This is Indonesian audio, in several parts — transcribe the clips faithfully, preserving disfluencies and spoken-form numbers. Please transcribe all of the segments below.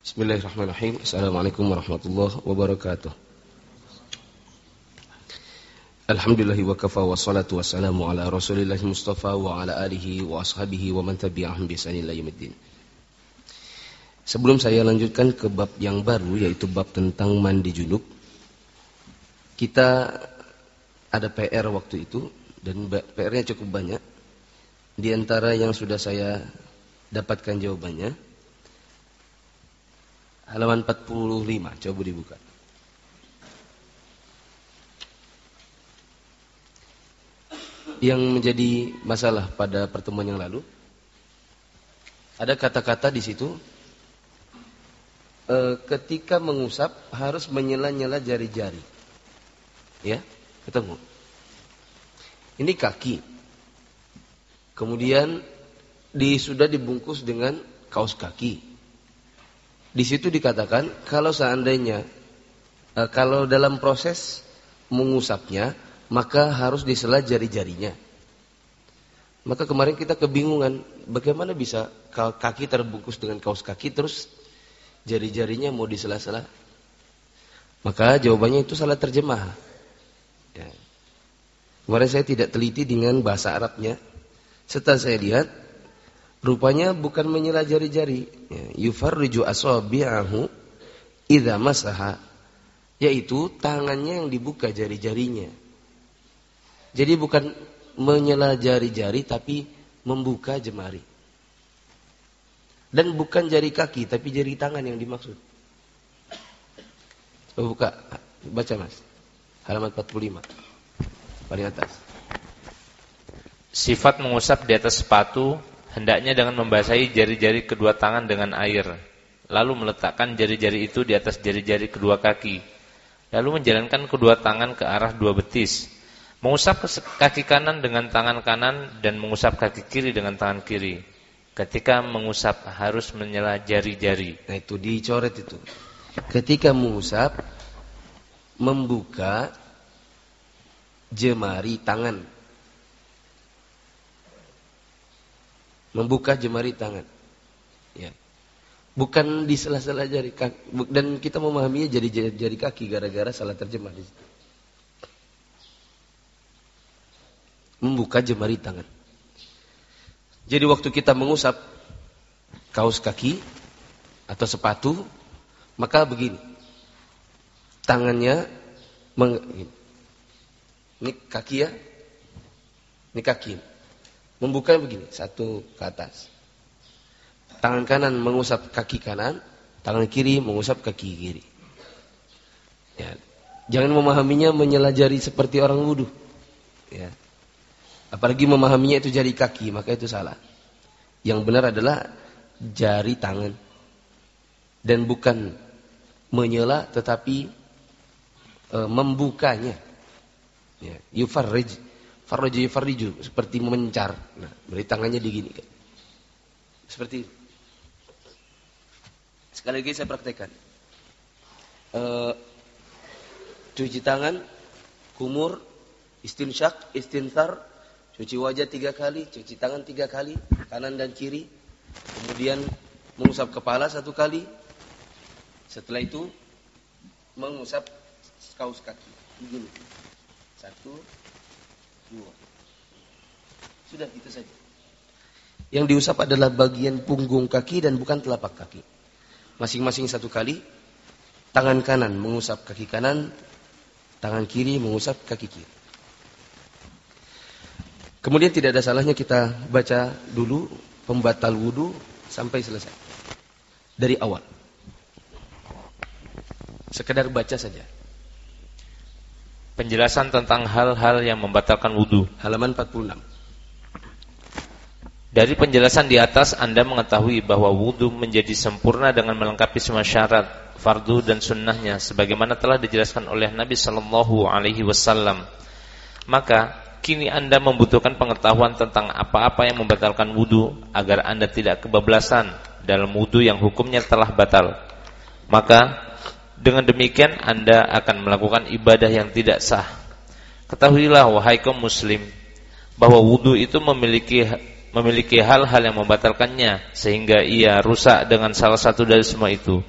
Bismillahirrahmanirrahim. Assalamualaikum warahmatullahi wabarakatuh. Alhamdulillahi wa kafa wa salatu wassalamu ala rasulillahi mustafa wa ala alihi wa ashabihi wa man tabi'ahum bi ihsanin ila yaumiddin. Sebelum saya lanjutkan ke bab yang baru, yaitu bab tentang mandi junub, kita ada P R waktu itu, dan P R-nya cukup banyak. Di antara yang sudah saya dapatkan jawabannya, halaman empat puluh lima, coba dibuka. Yang menjadi masalah pada pertemuan yang lalu, ada kata-kata di situ, e, ketika mengusap harus menyela-nyela jari-jari. Ya, ketemu. Ini kaki. Kemudian di, sudah dibungkus dengan kaos kaki. Di situ dikatakan kalau seandainya e, kalau dalam proses mengusapnya maka harus disela jari-jarinya. Maka kemarin kita kebingungan bagaimana bisa kaki terbungkus dengan kaos kaki terus jari-jarinya mau disela-sela. Maka jawabannya itu salah terjemah. Ya. Kemarin saya tidak teliti dengan bahasa Arabnya. Setelah saya lihat, rupanya bukan menyela jari-jari, yufarriju asabi'ahu idza masaha, yaitu tangannya yang dibuka jari-jarinya. Jadi bukan menyela jari-jari tapi membuka jemari. Dan bukan jari kaki tapi jari tangan yang dimaksud. Buka, baca Mas. Halaman empat puluh lima. Paling atas. Sifat mengusap di atas sepatu hendaknya dengan membasahi jari-jari kedua tangan dengan air, lalu meletakkan jari-jari itu di atas jari-jari kedua kaki, lalu menjalankan kedua tangan ke arah dua betis, mengusap kaki kanan dengan tangan kanan dan mengusap kaki kiri dengan tangan kiri. Ketika mengusap harus menyela jari-jari. Nah itu dicoret itu. Ketika mengusap membuka jemari tangan. Membuka jemari tangan, ya. Bukan di sela-sela jari kaki. Dan kita memahaminya jadi jari, jari kaki gara-gara salah terjemah di situ. Membuka jemari tangan. Jadi waktu kita mengusap kaos kaki atau sepatu, maka begini, tangannya meng, ini kaki ya, ini kaki. Membuka begini, satu ke atas. Tangan kanan mengusap kaki kanan, tangan kiri mengusap kaki kiri. Ya. Jangan memahaminya menyela jari seperti orang wudu. Ya. Apalagi memahaminya itu jari kaki, maka itu salah. Yang benar adalah jari tangan. Dan bukan menyela tetapi e, membukanya. Ya. Yufarrij. Farraju yufarriju, seperti memencar. Nah, beri tangannya diginikan. Seperti itu. Sekali lagi saya praktekkan. E, cuci tangan, kumur, istinsyak, istinthar, cuci wajah tiga kali, cuci tangan tiga kali, kanan dan kiri. Kemudian mengusap kepala satu kali. Setelah itu mengusap kaos kaki. Begini. Satu, dua. Sudah itu saja. Yang diusap adalah bagian punggung kaki dan bukan telapak kaki. Masing-masing satu kali. Tangan kanan mengusap kaki kanan, tangan kiri mengusap kaki kiri. Kemudian tidak ada salahnya kita baca dulu pembatal wudu sampai selesai. Dari awal. Sekedar baca saja. Penjelasan tentang hal-hal yang membatalkan wudu. Halaman empat puluh enam. Dari penjelasan di atas Anda mengetahui bahwa wudu menjadi sempurna dengan melengkapi semua syarat, fardu dan sunnahnya sebagaimana telah dijelaskan oleh Nabi sallallahu alaihi wasallam. Maka kini Anda membutuhkan pengetahuan tentang apa-apa yang membatalkan wudu agar Anda tidak kebablasan dalam wudu yang hukumnya telah batal. Maka dengan demikian Anda akan melakukan ibadah yang tidak sah. Ketahuilah wahai kaum muslim bahwa wudu itu memiliki memiliki hal-hal yang membatalkannya sehingga ia rusak dengan salah satu dari semua itu.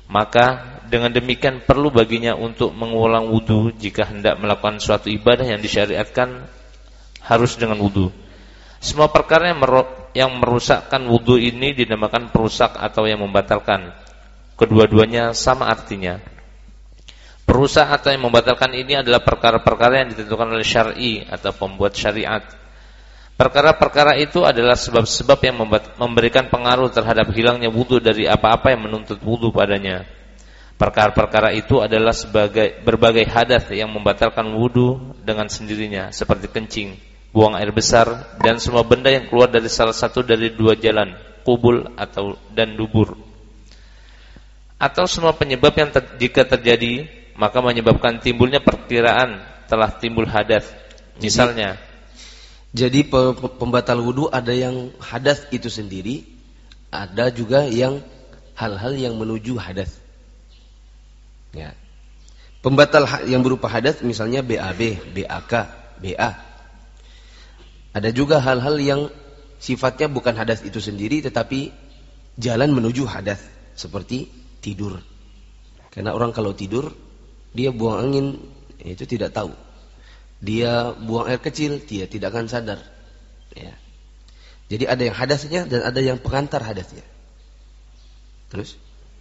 Maka dengan demikian perlu baginya untuk mengulang wudu jika hendak melakukan suatu ibadah yang disyariatkan harus dengan wudu. Semua perkara yang, meru- yang merusakkan wudu ini dinamakan perusak atau yang membatalkan. Kedua-duanya sama artinya. Perusak atau yang membatalkan ini adalah perkara-perkara yang ditentukan oleh syar'i atau pembuat syariat. Perkara-perkara itu adalah sebab-sebab yang memberikan pengaruh terhadap hilangnya wudu dari apa-apa yang menuntut wudu padanya. Perkara-perkara itu adalah sebagai berbagai hadas yang membatalkan wudu dengan sendirinya, seperti kencing, buang air besar, dan semua benda yang keluar dari salah satu dari dua jalan, kubul atau dan dubur. Atau semua penyebab yang ter, jika terjadi maka menyebabkan timbulnya perkiraan telah timbul hadas. Misalnya, jadi pembatal wudu ada yang hadas itu sendiri, ada juga yang hal-hal yang menuju hadas. Ya. Pembatal yang berupa hadas misalnya B A B, B A K, B A. Ada juga hal-hal yang sifatnya bukan hadas itu sendiri tetapi jalan menuju hadas, seperti tidur. Karena orang kalau tidur dia buang angin itu tidak tahu. Dia buang air kecil, dia tidak akan sadar. Ya. Jadi ada yang hadasnya dan ada yang pengantar hadasnya. Terus?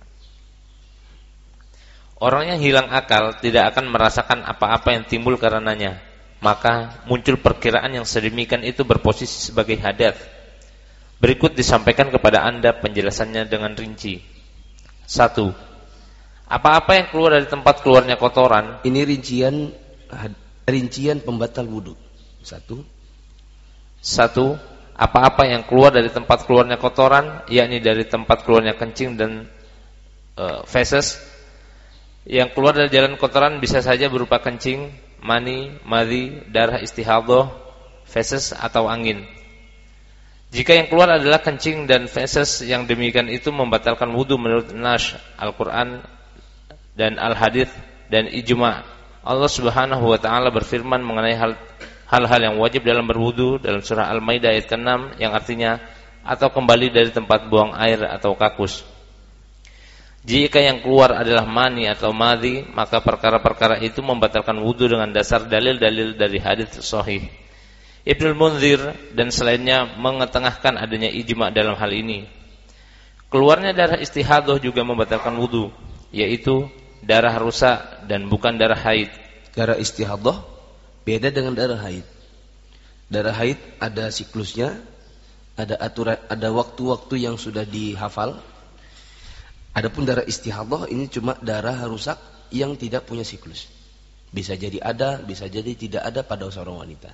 Orang yang hilang akal tidak akan merasakan apa-apa yang timbul karenanya. Maka muncul perkiraan yang sedemikian itu berposisi sebagai hadas. Berikut disampaikan kepada Anda penjelasannya dengan rinci. Satu. Apa-apa yang keluar dari tempat keluarnya kotoran. Ini rincian rincian pembatal wudu. Satu. Satu. Apa-apa yang keluar dari tempat keluarnya kotoran, yakni dari tempat keluarnya kencing dan e, feses. Yang keluar dari jalan kotoran bisa saja berupa kencing, mani, madhi, darah istihadhah, feses atau angin. Jika yang keluar adalah kencing dan feses, yang demikian itu membatalkan wudu menurut Nas, Al-Quran dan Al-Hadits dan ijma'. Allah Subhanahu wa taala berfirman mengenai hal hal-hal yang wajib dalam berwudu dalam surah Al-Maidah ayat keenam yang artinya atau kembali dari tempat buang air atau kakus. Jika yang keluar adalah mani atau madhi, maka perkara-perkara itu membatalkan wudu dengan dasar dalil-dalil dari hadits sahih. Ibnul Munzir dan selainnya mengetengahkan adanya ijma' dalam hal ini. Keluarnya darah istihadhah juga membatalkan wudu, yaitu darah rusak dan bukan darah haid. Darah istihadhah beda dengan darah haid. Darah haid ada siklusnya, ada aturan, ada waktu-waktu yang sudah dihafal. Adapun darah istihadhah ini cuma darah rusak yang tidak punya siklus. Bisa jadi ada, bisa jadi tidak ada pada seorang wanita.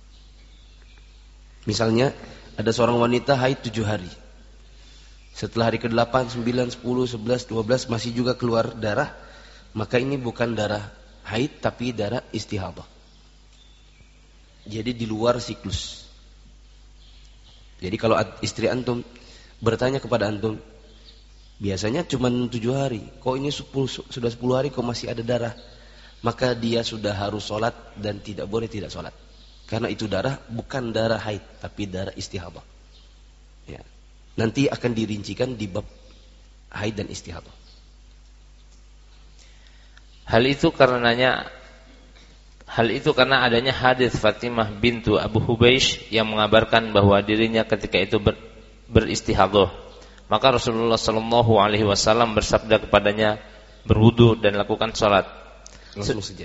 Misalnya ada seorang wanita haid tujuh hari. Setelah hari ke-delapan, sembilan, sepuluh, sebelas, dua belas masih juga keluar darah, maka ini bukan darah haid tapi darah istihadhah. Jadi di luar siklus. Jadi kalau istri antum bertanya kepada antum, biasanya cuma tujuh hari, kok ini sepuluh, sudah sepuluh hari kok masih ada darah, maka dia sudah harus sholat dan tidak boleh tidak sholat. Karena itu darah bukan darah haid tapi darah istihadhah. Ya. Nanti akan dirincikan di bab haid dan istihadhah. Hal itu karenanya hal itu karena adanya hadis Fatimah bintu Abu Hubeish yang mengabarkan bahwa dirinya ketika itu ber, beristihadhah. Maka Rasulullah sallallahu alaihi wasallam bersabda kepadanya, berwudu dan lakukan salat. Langsung saja.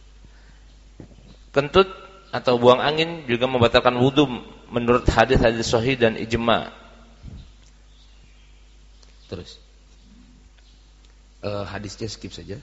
Kentut atau buang angin juga membatalkan wudu menurut hadis-hadis sahih dan ijma'. Terus uh, hadisnya skip saja.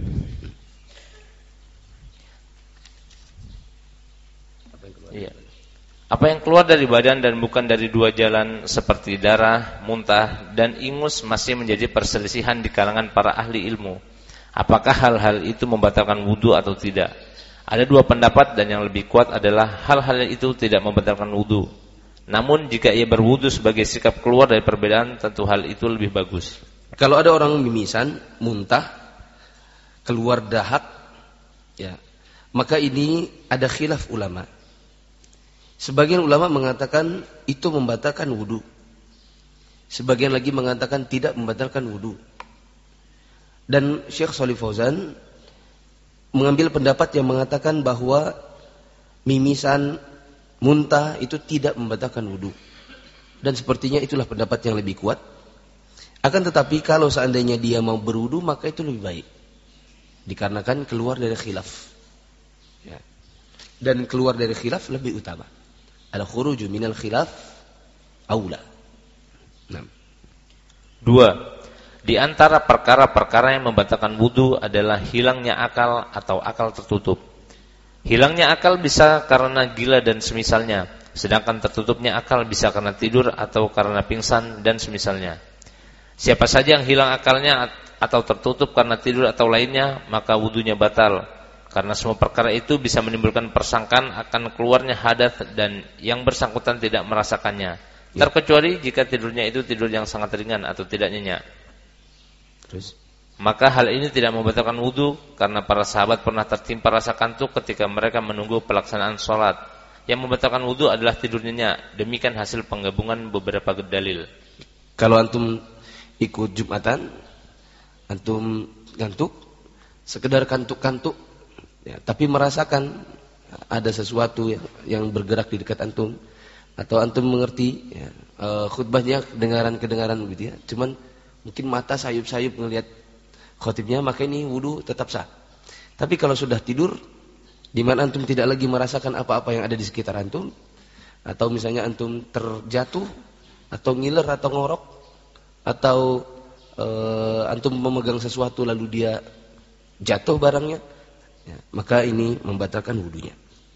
Apa yang keluar? Iya. Apa yang keluar dari badan dan bukan dari dua jalan seperti darah, muntah, dan ingus masih menjadi perselisihan di kalangan para ahli ilmu. Apakah hal-hal itu membatalkan wudu atau tidak? Ada dua pendapat dan yang lebih kuat adalah hal-hal itu tidak membatalkan wudu. Namun jika ia berwudu sebagai sikap keluar dari perbedaan, tentu hal itu lebih bagus. Kalau ada orang mimisan, muntah, keluar dahak, ya, maka ini ada khilaf ulama. Sebagian ulama mengatakan itu membatalkan wudu. Sebagian lagi mengatakan tidak membatalkan wudu. Dan Syekh Shalih Fauzan mengambil pendapat yang mengatakan bahwa mimisan, muntah itu tidak membatalkan wudu. Dan sepertinya itulah pendapat yang lebih kuat. Akan tetapi kalau seandainya dia mau berwudu, maka itu lebih baik. Dikarenakan keluar dari khilaf. Ya. Dan keluar dari khilaf lebih utama. Al-khuruju minal khilaf aula. Nah. Dua, di antara perkara-perkara yang membatalkan wudu adalah hilangnya akal atau akal tertutup. Hilangnya akal bisa karena gila dan semisalnya, sedangkan tertutupnya akal bisa karena tidur atau karena pingsan dan semisalnya. Siapa saja yang hilang akalnya atau tertutup karena tidur atau lainnya, maka wudunya batal. Karena semua perkara itu bisa menimbulkan persangkaan akan keluarnya hadas dan yang bersangkutan tidak merasakannya. Ya. Terkecuali jika tidurnya itu tidur yang sangat ringan atau tidak nyenyak. Terus? Maka hal ini tidak membatalkan wudu karena para sahabat pernah tertimpa rasa kantuk ketika mereka menunggu pelaksanaan sholat. Yang membatalkan wudu adalah tidur nyenyak. Demikian hasil penggabungan beberapa dalil. Kalau antum ikut Jumatan, antum ngantuk, sekedar kantuk-kantuk, ya, tapi merasakan ada sesuatu yang, yang bergerak di dekat antum, atau antum mengerti ya, uh, khutbahnya kedengaran-kedengaran begitu ya, cuman mungkin mata sayup-sayup ngelihat khotibnya, maka ini wudu tetap sah. Tapi kalau sudah tidur, di mana antum tidak lagi merasakan apa-apa yang ada di sekitar antum, atau misalnya antum terjatuh, atau ngiler, atau ngorok, atau uh, antum memegang sesuatu lalu dia jatuh barangnya, ya, maka ini membatalkan wudunya.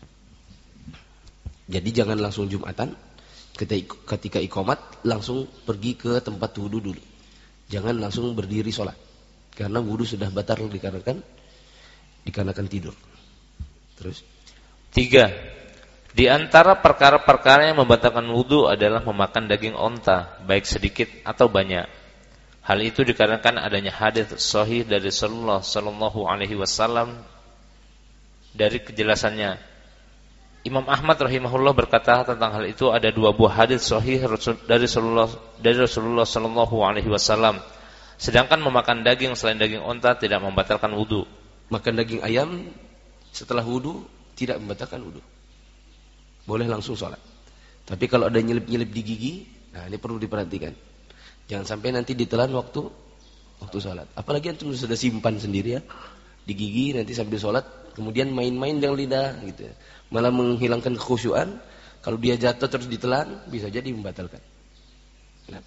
Jadi jangan langsung Jumatan, ketika iqamat langsung pergi ke tempat wudu dulu. Jangan langsung berdiri sholat, karena wudu sudah batal dikarenakan dikarenakan tidur. Terus tiga, di antara perkara-perkara yang membatalkan wudu adalah memakan daging onta, baik sedikit atau banyak. Hal itu dikarenakan adanya hadits sahih dari Rasulullah sallallahu alaihi wasallam. Dari kejelasannya, Imam Ahmad rahimahullah berkata tentang hal itu, ada dua buah hadits sahih dari Rasulullah dari Rasulullah sallallahu alaihi wasallam. Sedangkan memakan daging selain daging onta tidak membatalkan wudu. Makan daging ayam setelah wudu tidak membatalkan wudu. Boleh langsung sholat. Tapi kalau ada nyelip-nyelip di gigi, nah ini perlu diperhatikan. Jangan sampai nanti ditelan waktu waktu sholat. Apalagi antum sudah simpan sendiri ya di gigi, nanti sambil sholat kemudian main-main dengan lidah gitu ya. Malah menghilangkan kekhusyuan. Kalau dia jatuh terus ditelan, bisa jadi membatalkan. Nah.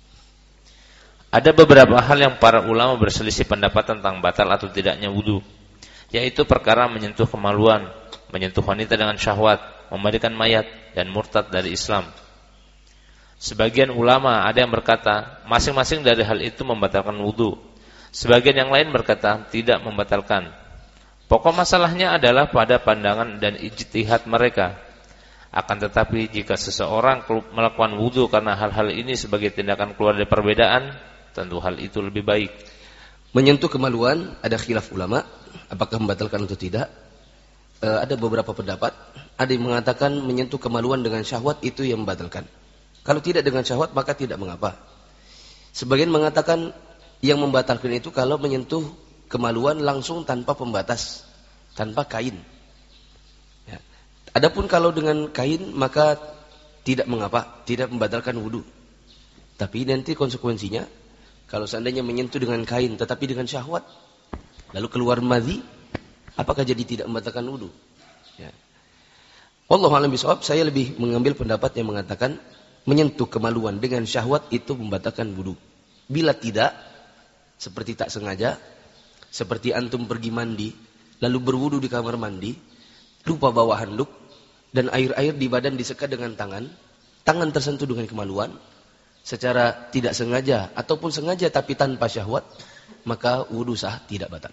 Ada beberapa hal yang para ulama berselisih pendapat tentang batal atau tidaknya wudu, yaitu perkara menyentuh kemaluan, menyentuh wanita dengan syahwat, memandikan mayat, dan murtad dari Islam. Sebagian ulama ada yang berkata masing-masing dari hal itu membatalkan wudu. Sebagian yang lain berkata tidak membatalkan. Pokok masalahnya adalah pada pandangan dan ijtihad mereka. Akan tetapi jika seseorang melakukan wudu karena hal-hal ini sebagai tindakan keluar dari perbedaan, tentu hal itu lebih baik. Menyentuh kemaluan ada khilaf ulama, apakah membatalkan atau tidak. E, ada beberapa pendapat. Ada yang mengatakan menyentuh kemaluan dengan syahwat itu yang membatalkan. Kalau tidak dengan syahwat maka tidak mengapa. Sebagian mengatakan yang membatalkan itu kalau menyentuh kemaluan langsung tanpa pembatas, tanpa kain. Ya. Adapun kalau dengan kain maka tidak mengapa, tidak membatalkan wudu. Tapi nanti konsekuensinya, kalau seandainya menyentuh dengan kain tetapi dengan syahwat, lalu keluar madhi, apakah jadi tidak membatalkan wudu? Ya. Wallahu a'lam bishawab, saya lebih mengambil pendapat yang mengatakan menyentuh kemaluan dengan syahwat itu membatalkan wudu. Bila tidak, seperti tak sengaja, seperti antum pergi mandi, lalu berwudu di kamar mandi, lupa bawa handuk, dan air-air di badan disekat dengan tangan, tangan tersentuh dengan kemaluan, secara tidak sengaja, ataupun sengaja tapi tanpa syahwat, maka wudu sah, tidak batal.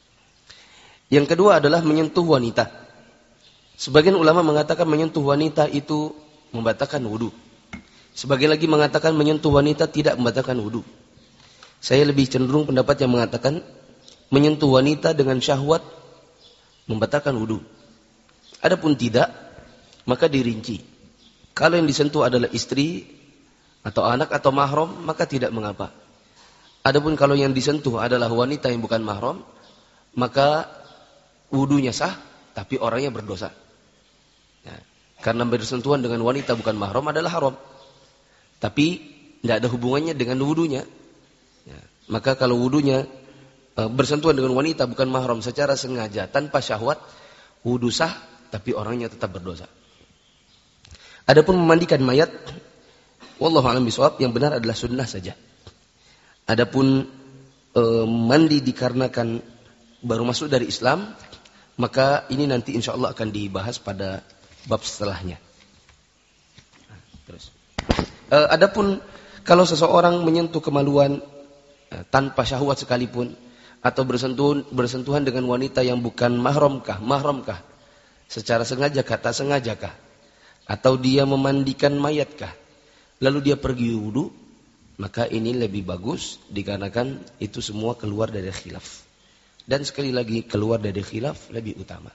Yang kedua adalah menyentuh wanita. Sebagian ulama mengatakan menyentuh wanita itu membatalkan wudu. Sebagian lagi mengatakan menyentuh wanita tidak membatalkan wudu. Saya lebih cenderung pendapat yang mengatakan menyentuh wanita dengan syahwat membatalkan wudu. Adapun tidak, maka dirinci. Kalau yang disentuh adalah istri atau anak atau mahram, maka tidak mengapa. Adapun kalau yang disentuh adalah wanita yang bukan mahram, maka wudunya sah, tapi orangnya berdosa. Ya, karena bersentuhan dengan wanita bukan mahram adalah haram. Tapi tidak ada hubungannya dengan wudunya. Ya, maka kalau wudunya e, bersentuhan dengan wanita bukan mahram secara sengaja tanpa syahwat, wudu sah, tapi orangnya tetap berdosa. Adapun memandikan mayat, wallahu a'lam bishawab, yang benar adalah sunnah saja. Adapun e, mandi dikarenakan baru masuk dari Islam, maka ini nanti insya Allah akan dibahas pada bab setelahnya. Terus, e, adapun kalau seseorang menyentuh kemaluan e, tanpa syahwat sekalipun, atau bersentuhan, bersentuhan dengan wanita yang bukan mahramkah, mahramkah, secara sengajakah, tak sengajakah, atau dia memandikan mayatkah, lalu dia pergi wudu, maka ini lebih bagus dikarenakan itu semua keluar dari khilaf. Dan sekali lagi keluar dari khilaf lebih utama.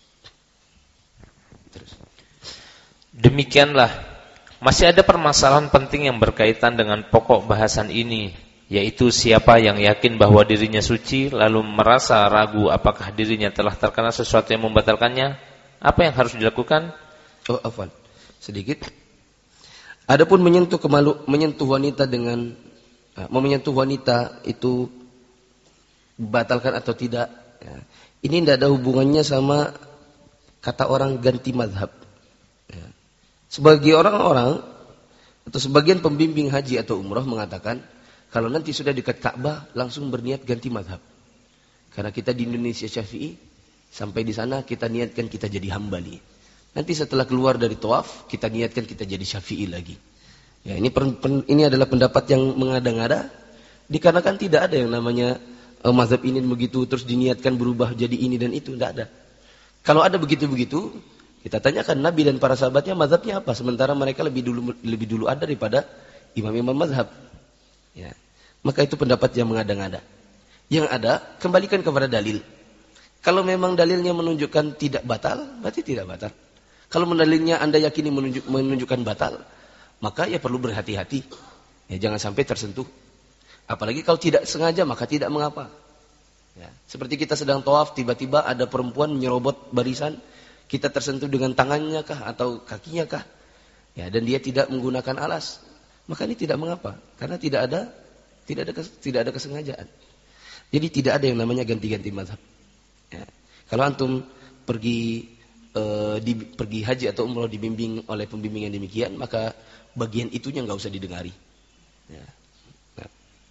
Terus. Demikianlah, masih ada permasalahan penting yang berkaitan dengan pokok bahasan ini, yaitu siapa yang yakin bahwa dirinya suci lalu merasa ragu apakah dirinya telah terkena sesuatu yang membatalkannya, apa yang harus dilakukan? Oh, afwan. Sedikit. Adapun menyentuh kemalu, menyentuh wanita dengan uh, menyentuh wanita itu batalkan atau tidak, ya. Ini tidak ada hubungannya sama kata orang ganti mazhab. Ya. Sebagai orang-orang atau sebagian pembimbing haji atau umrah mengatakan kalau nanti sudah dekat Ka'bah langsung berniat ganti mazhab. Karena kita di Indonesia Syafi'i, sampai di sana kita niatkan kita jadi Hambali. Nanti setelah keluar dari tawaf, kita niatkan kita jadi Syafi'i lagi. Ya, ini per, per, ini adalah pendapat yang mengada-ngada, dikarenakan tidak ada yang namanya uh, mazhab ini begitu terus diniatkan berubah jadi ini dan itu, tidak ada. Kalau ada begitu-begitu, kita tanyakan Nabi dan para sahabatnya mazhabnya apa, sementara mereka lebih dulu lebih dulu ada daripada imam-imam mazhab. Ya. Maka itu pendapat yang mengada-ngada. Yang ada, kembalikan kepada dalil. Kalau memang dalilnya menunjukkan tidak batal, berarti tidak batal. Kalau dalilnya Anda yakini menunjuk, menunjukkan batal, maka ya perlu berhati-hati. Ya, jangan sampai tersentuh. Apalagi kalau tidak sengaja, maka tidak mengapa. Ya, seperti kita sedang tawaf, tiba-tiba ada perempuan menyerobot barisan, kita tersentuh dengan tangannya kah atau kakinya kah? Ya, dan dia tidak menggunakan alas, maka ini tidak mengapa, karena tidak ada tidak ada tidak ada kesengajaan. Jadi tidak ada yang namanya ganti-ganti mazhab. Ya. Kalau antum pergi e, di, pergi haji atau umrah dibimbing oleh pembimbing yang demikian, maka bagian itunya nggak usah didengari. Ya. Nah.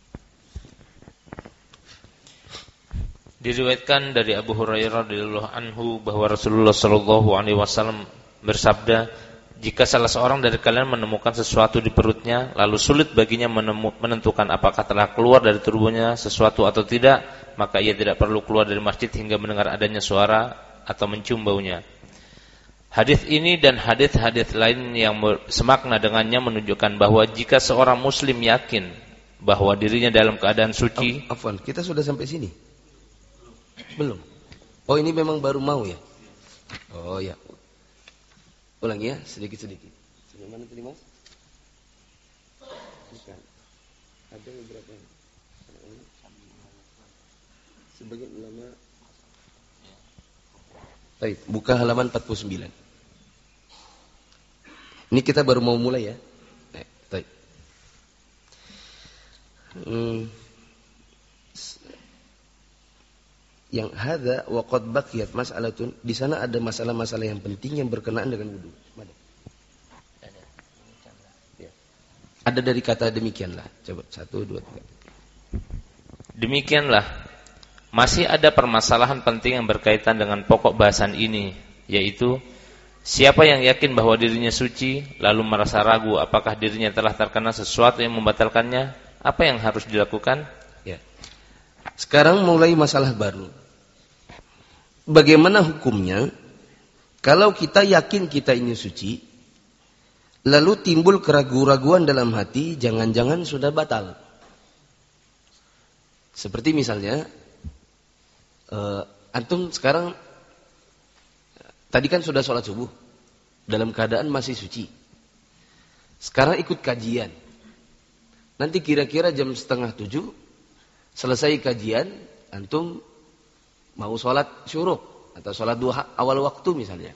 Diriwayatkan dari Abu Hurairah radhiyallahu anhu bahwa Rasulullah sallallahu alaihi wasallam bersabda, jika salah seorang dari kalian menemukan sesuatu di perutnya, lalu sulit baginya menemu, menentukan apakah telah keluar dari tubuhnya sesuatu atau tidak, maka ia tidak perlu keluar dari masjid hingga mendengar adanya suara atau mencium baunya. Hadis ini dan hadis-hadis lain yang semakna dengannya menunjukkan bahwa jika seorang muslim yakin bahwa dirinya dalam keadaan suci. Afwan, kita sudah sampai sini? Belum. Oh, ini memang baru mau ya? Oh ya. Ulangi ya, sedikit-sedikit. Sampai mana tadi Mas? Bukan. Ada beberapa. Sebagian ulama. Baik, buka halaman empat puluh sembilan. Ini kita baru mau mulai ya. Baik. Hmm. Yang hadza wa qad baqiyat mas'alatun, di sana ada masalah-masalah yang penting yang berkenaan dengan wudu. Ya. Ada dari kata demikianlah. Coba satu, dua, tiga. Demikianlah. Masih ada permasalahan penting yang berkaitan dengan pokok bahasan ini, yaitu siapa yang yakin bahwa dirinya suci lalu merasa ragu apakah dirinya telah terkena sesuatu yang membatalkannya, apa yang harus dilakukan? Ya. Sekarang mulai masalah baru. Bagaimana hukumnya kalau kita yakin kita ini suci, lalu timbul keraguan-raguan dalam hati, jangan-jangan sudah batal. Seperti misalnya, uh, antum sekarang tadi kan sudah sholat subuh dalam keadaan masih suci. Sekarang ikut kajian. Nanti kira-kira jam setengah tujuh Selesai kajian, antum mau sholat syuruk atau sholat duha awal waktu misalnya.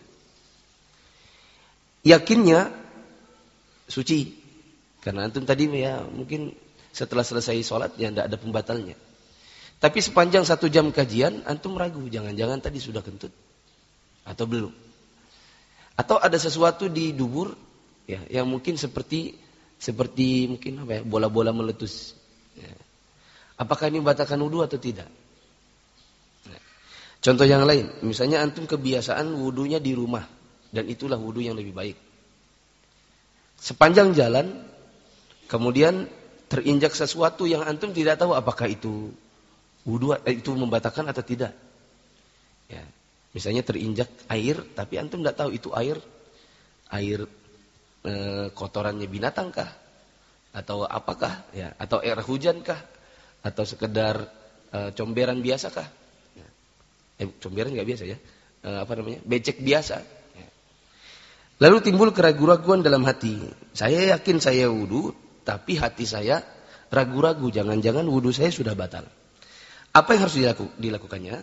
Yakinnya suci. Karena antum tadi ya mungkin setelah selesai sholat ya tidak ada pembatalnya. Tapi sepanjang satu jam kajian, antum ragu, jangan-jangan tadi sudah kentut atau belum. Atau ada sesuatu di dubur ya yang mungkin seperti seperti mungkin apa ya, bola-bola meletus. Ya. Apakah ini membatalkan wudu atau tidak? Nah. Contoh yang lain, misalnya antum kebiasaan wudunya di rumah dan itulah wudu yang lebih baik. Sepanjang jalan kemudian terinjak sesuatu yang antum tidak tahu apakah itu wudu itu membatalkan atau tidak. Ya. Misalnya terinjak air tapi antum tidak tahu itu air air e, kotorannya binatang kah atau apakah ya atau air hujan kah atau sekedar e, comberan biasa kah? Ya. Eh, comberan nggak biasa ya. E, apa namanya? Becek biasa. Ya. Lalu timbul keraguan-raguan dalam hati. Saya yakin saya wudu tapi hati saya ragu-ragu, jangan-jangan wudu saya sudah batal. Apa yang harus dilaku, dilakukannya?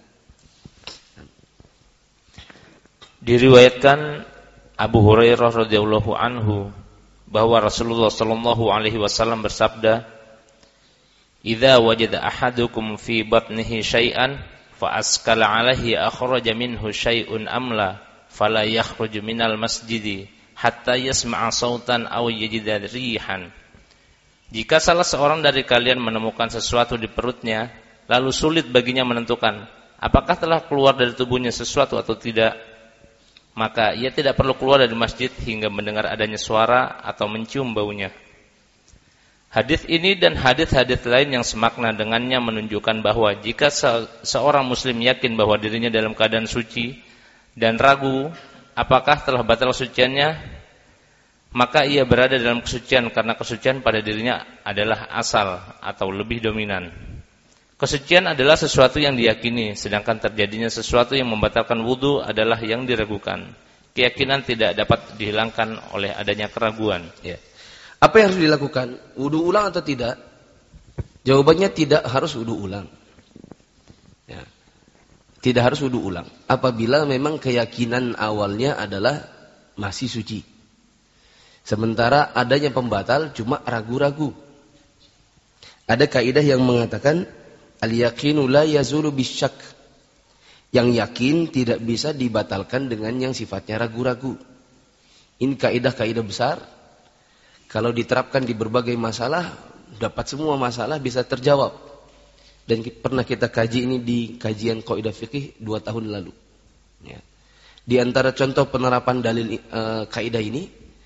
Diriwayatkan Abu Hurairah radhiyallahu anhu bahwa Rasulullah sallallahu alaihi wasallam bersabda, "Idza wajada ahadukum fi batnihi syai'an fa askala 'alaihi akhraja minhu syai'un amla fala yakhruj minal masjidi hatta yasma'a sautan aw yajida rihan." Jika salah seorang dari kalian menemukan sesuatu di perutnya, lalu sulit baginya menentukan apakah telah keluar dari tubuhnya sesuatu atau tidak, maka ia tidak perlu keluar dari masjid hingga mendengar adanya suara atau mencium baunya. Hadis ini dan hadis-hadis lain yang semakna dengannya menunjukkan bahwa jika se- seorang muslim yakin bahwa dirinya dalam keadaan suci dan ragu apakah telah batal kesuciannya, maka ia berada dalam kesucian karena kesucian pada dirinya adalah asal atau lebih dominan. Kesucian adalah sesuatu yang diyakini, sedangkan terjadinya sesuatu yang membatalkan wudu adalah yang diragukan. Keyakinan tidak dapat dihilangkan oleh adanya keraguan. Ya. Apa yang harus dilakukan? Wudu ulang atau tidak? Jawabannya tidak harus wudu ulang. Ya. Tidak harus wudu ulang. Apabila memang keyakinan awalnya adalah masih suci. Sementara adanya pembatal cuma ragu-ragu. Ada kaidah yang mengatakan al-yaqinu la yazulu bisyak. Yang yakin tidak bisa dibatalkan dengan yang sifatnya ragu-ragu. Ini kaidah-kaidah besar. Kalau diterapkan di berbagai masalah, dapat semua masalah bisa terjawab. Dan pernah kita kaji ini di kajian kaidah fikih dua tahun lalu. Ya. Di antara contoh penerapan dalil e, kaidah ini,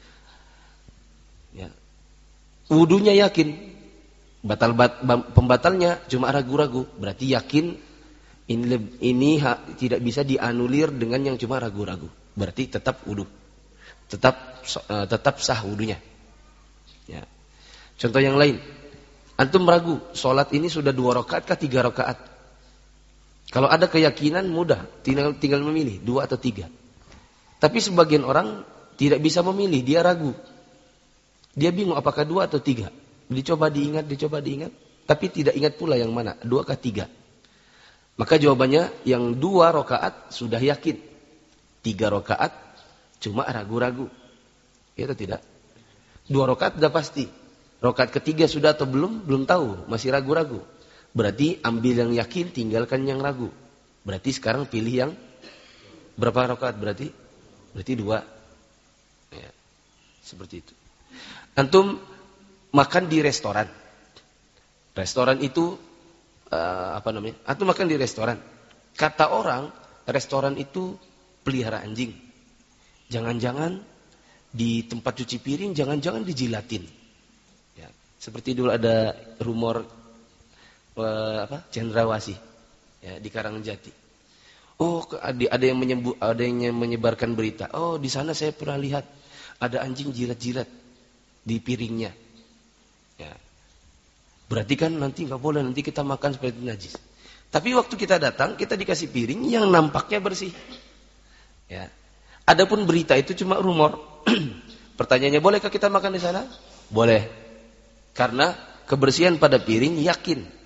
ya, wudunya yakin, batal bat, pembatalnya cuma ragu-ragu. Berarti yakin ini, ini ha, tidak bisa dianulir dengan yang cuma ragu-ragu. Berarti tetap wudu, tetap uh, tetap sah wudunya. Ya. Contoh yang lain, antum ragu, sholat ini sudah dua rakaat kah tiga rakaat? Kalau ada keyakinan mudah, tinggal tinggal memilih dua atau tiga. Tapi sebagian orang tidak bisa memilih, dia ragu. Dia bingung apakah dua atau tiga. Dicoba diingat, dicoba diingat. Tapi tidak ingat pula yang mana, dua atau tiga. Maka jawabannya yang dua rakaat sudah yakin. Tiga rakaat cuma ragu-ragu. Ya atau tidak? Dua rakaat sudah pasti. Rakaat ketiga sudah atau belum? Belum tahu, masih ragu-ragu. Berarti ambil yang yakin, tinggalkan yang ragu. Berarti sekarang pilih yang berapa rakaat berarti? Berarti dua. Ya, seperti itu. Antum makan di restoran. Restoran itu uh, apa namanya? Antum makan di restoran. Kata orang, restoran itu pelihara anjing. Jangan-jangan di tempat cuci piring, jangan-jangan dijilatin. Ya, seperti dulu ada rumor uh, apa? Cendrawasih ya, di Karangjati. Oh, ada yang menyebut, ada yang menyebarkan berita. Oh, di sana saya pernah lihat ada anjing jilat-jilat di piringnya. Ya. Berarti kan nanti nggak boleh, nanti kita makan seperti najis. Tapi waktu kita datang, kita dikasih piring yang nampaknya bersih. Ya. Adapun berita itu cuma rumor. Pertanyaannya, bolehkah kita makan di sana? Boleh. Karena kebersihan pada piring yakin.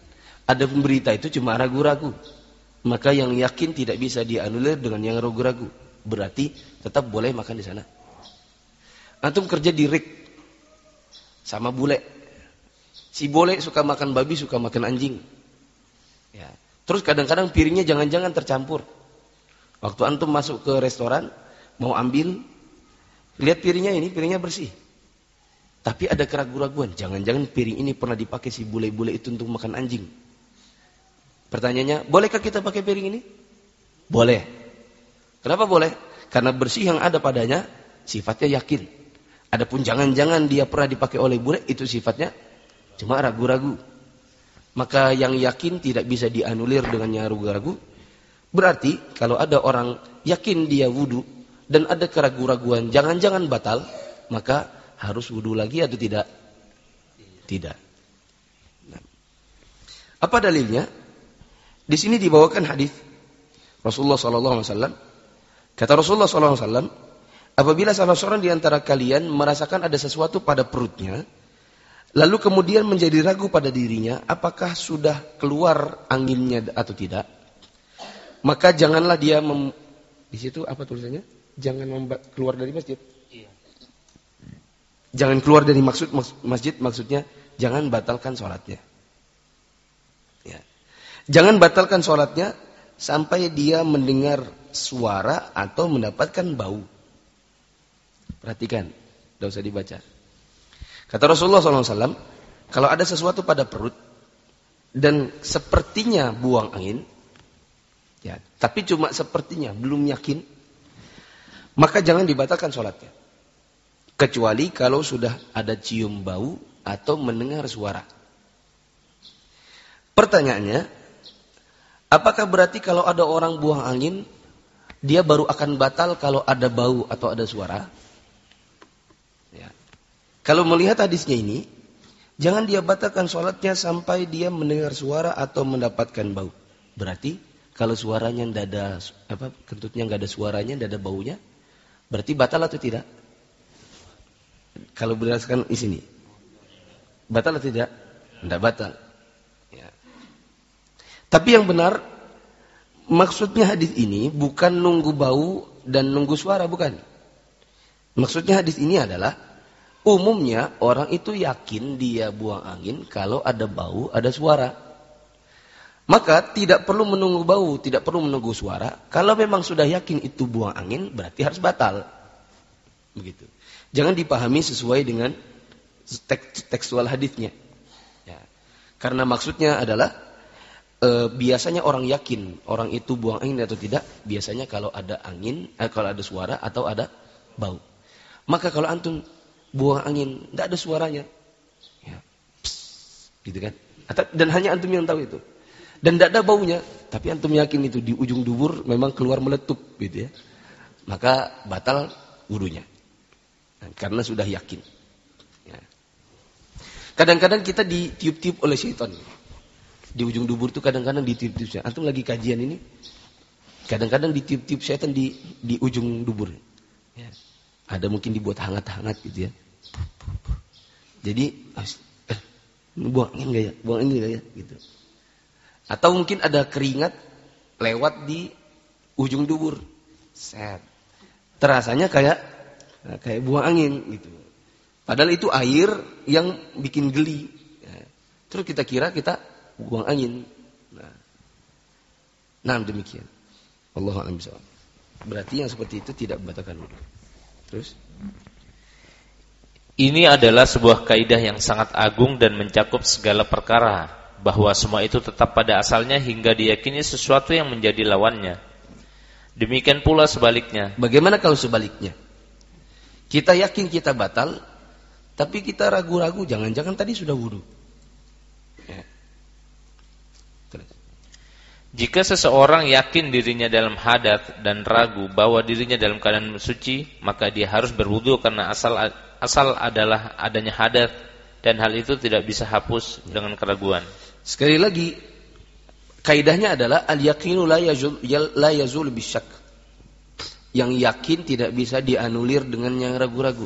Ada pemberita itu cuma ragu-ragu. Maka yang yakin tidak bisa dianulir dengan yang ragu-ragu. Berarti tetap boleh makan di sana. Antum kerja di rik sama bule. Si bule suka makan babi, suka makan anjing. Ya. Terus kadang-kadang piringnya jangan-jangan tercampur. Waktu antum masuk ke restoran, mau ambil, lihat piringnya ini, piringnya bersih. Tapi ada keraguan-raguan, jangan-jangan piring ini pernah dipakai si bule-bule itu untuk makan anjing. Pertanyaannya, bolehkah kita pakai piring ini? Boleh. Kenapa boleh? Karena bersih yang ada padanya, sifatnya yakin. Adapun jangan-jangan dia pernah dipakai oleh bule, itu sifatnya cuma ragu-ragu. Maka yang yakin tidak bisa dianulir dengan yang ragu-ragu. Berarti kalau ada orang yakin dia wudu dan ada keraguan-raguan, jangan-jangan batal, maka harus wudu lagi atau tidak? Tidak. Nah. Apa dalilnya? Di sini dibawakan hadis Rasulullah sallallahu alaihi wasallam. Kata Rasulullah sallallahu alaihi wasallam, apabila salah seorang di antara kalian merasakan ada sesuatu pada perutnya, lalu kemudian menjadi ragu pada dirinya, apakah sudah keluar anginnya atau tidak? Maka janganlah dia mem... di situ apa tulisannya? Jangan memba... keluar dari masjid. Iya. Jangan keluar dari maksud masjid, maksudnya jangan batalkan sholatnya. Ya. Jangan batalkan sholatnya sampai dia mendengar suara atau mendapatkan bau. Perhatikan, tidak usah dibaca. Kata Rasulullah sallallahu alaihi wasallam, kalau ada sesuatu pada perut dan sepertinya buang angin, ya, tapi cuma sepertinya, belum yakin, maka jangan dibatalkan sholatnya. Kecuali kalau sudah ada cium bau atau mendengar suara. Pertanyaannya, apakah berarti kalau ada orang buang angin, dia baru akan batal kalau ada bau atau ada suara? Ya. Kalau melihat hadisnya ini, jangan dia batalkan sholatnya sampai dia mendengar suara atau mendapatkan bau. Berarti kalau suaranya tidak ada, apa, kentutnya nggak ada suaranya, tidak ada baunya, berarti batal atau tidak? Kalau berdasarkan di sini, batal atau tidak? Tidak batal. Ya. Tapi yang benar, maksudnya hadis ini bukan nunggu bau dan nunggu suara, bukan. Maksudnya hadis ini adalah umumnya orang itu yakin dia buang angin kalau ada bau, ada suara. Maka tidak perlu menunggu bau, tidak perlu menunggu suara. Kalau memang sudah yakin itu buang angin, berarti harus batal. Begitu. Jangan dipahami sesuai dengan teks, tekstual hadisnya. Ya. Karena maksudnya adalah e, biasanya orang yakin orang itu buang angin atau tidak, biasanya kalau ada angin, eh, kalau ada suara atau ada bau. Maka kalau antum buang angin, tidak ada suaranya, ya, pss, gitu kan? Atau, dan hanya antum yang tahu itu. Dan tidak ada baunya, tapi antum yakin itu di ujung dubur memang keluar meletup, gitu ya. Maka batal wudunya, karena sudah yakin. Ya. Kadang-kadang kita ditiup-tiup oleh syaitan. Di ujung dubur itu kadang-kadang ditiup-tiup. Antum lagi kajian ini, kadang-kadang ditiup-tiup syaitan di di ujung dubur. Ya. Ada mungkin dibuat hangat-hangat gitu ya. Jadi, eh, buang angin gak ya? Buang angin gak ya? Gitu. Atau mungkin ada keringat lewat di ujung dubur. Set. Terasanya kayak kayak buang angin gitu. Padahal itu air yang bikin geli. Ya. Terus kita kira kita buang angin. Nah, nah demikian. Wallahu a'lam bishawab. Berarti yang seperti itu tidak membatalkan wudu. Terus? Ini adalah sebuah kaidah yang sangat agung dan mencakup segala perkara, bahwa semua itu tetap pada asalnya hingga diyakini sesuatu yang menjadi lawannya. Demikian pula sebaliknya. Bagaimana kalau sebaliknya? Kita yakin kita batal, tapi kita ragu-ragu, jangan-jangan tadi sudah wudu. Ya. Jika seseorang yakin dirinya dalam hadat dan ragu bahwa dirinya dalam keadaan suci, maka dia harus berwudu karena asal asal adalah adanya hadat, dan hal itu tidak bisa hapus dengan keraguan. Sekali lagi, kaidahnya adalah al-yaqinu la yazul la yazul bisyak. Yang yakin tidak bisa dianulir dengan yang ragu-ragu.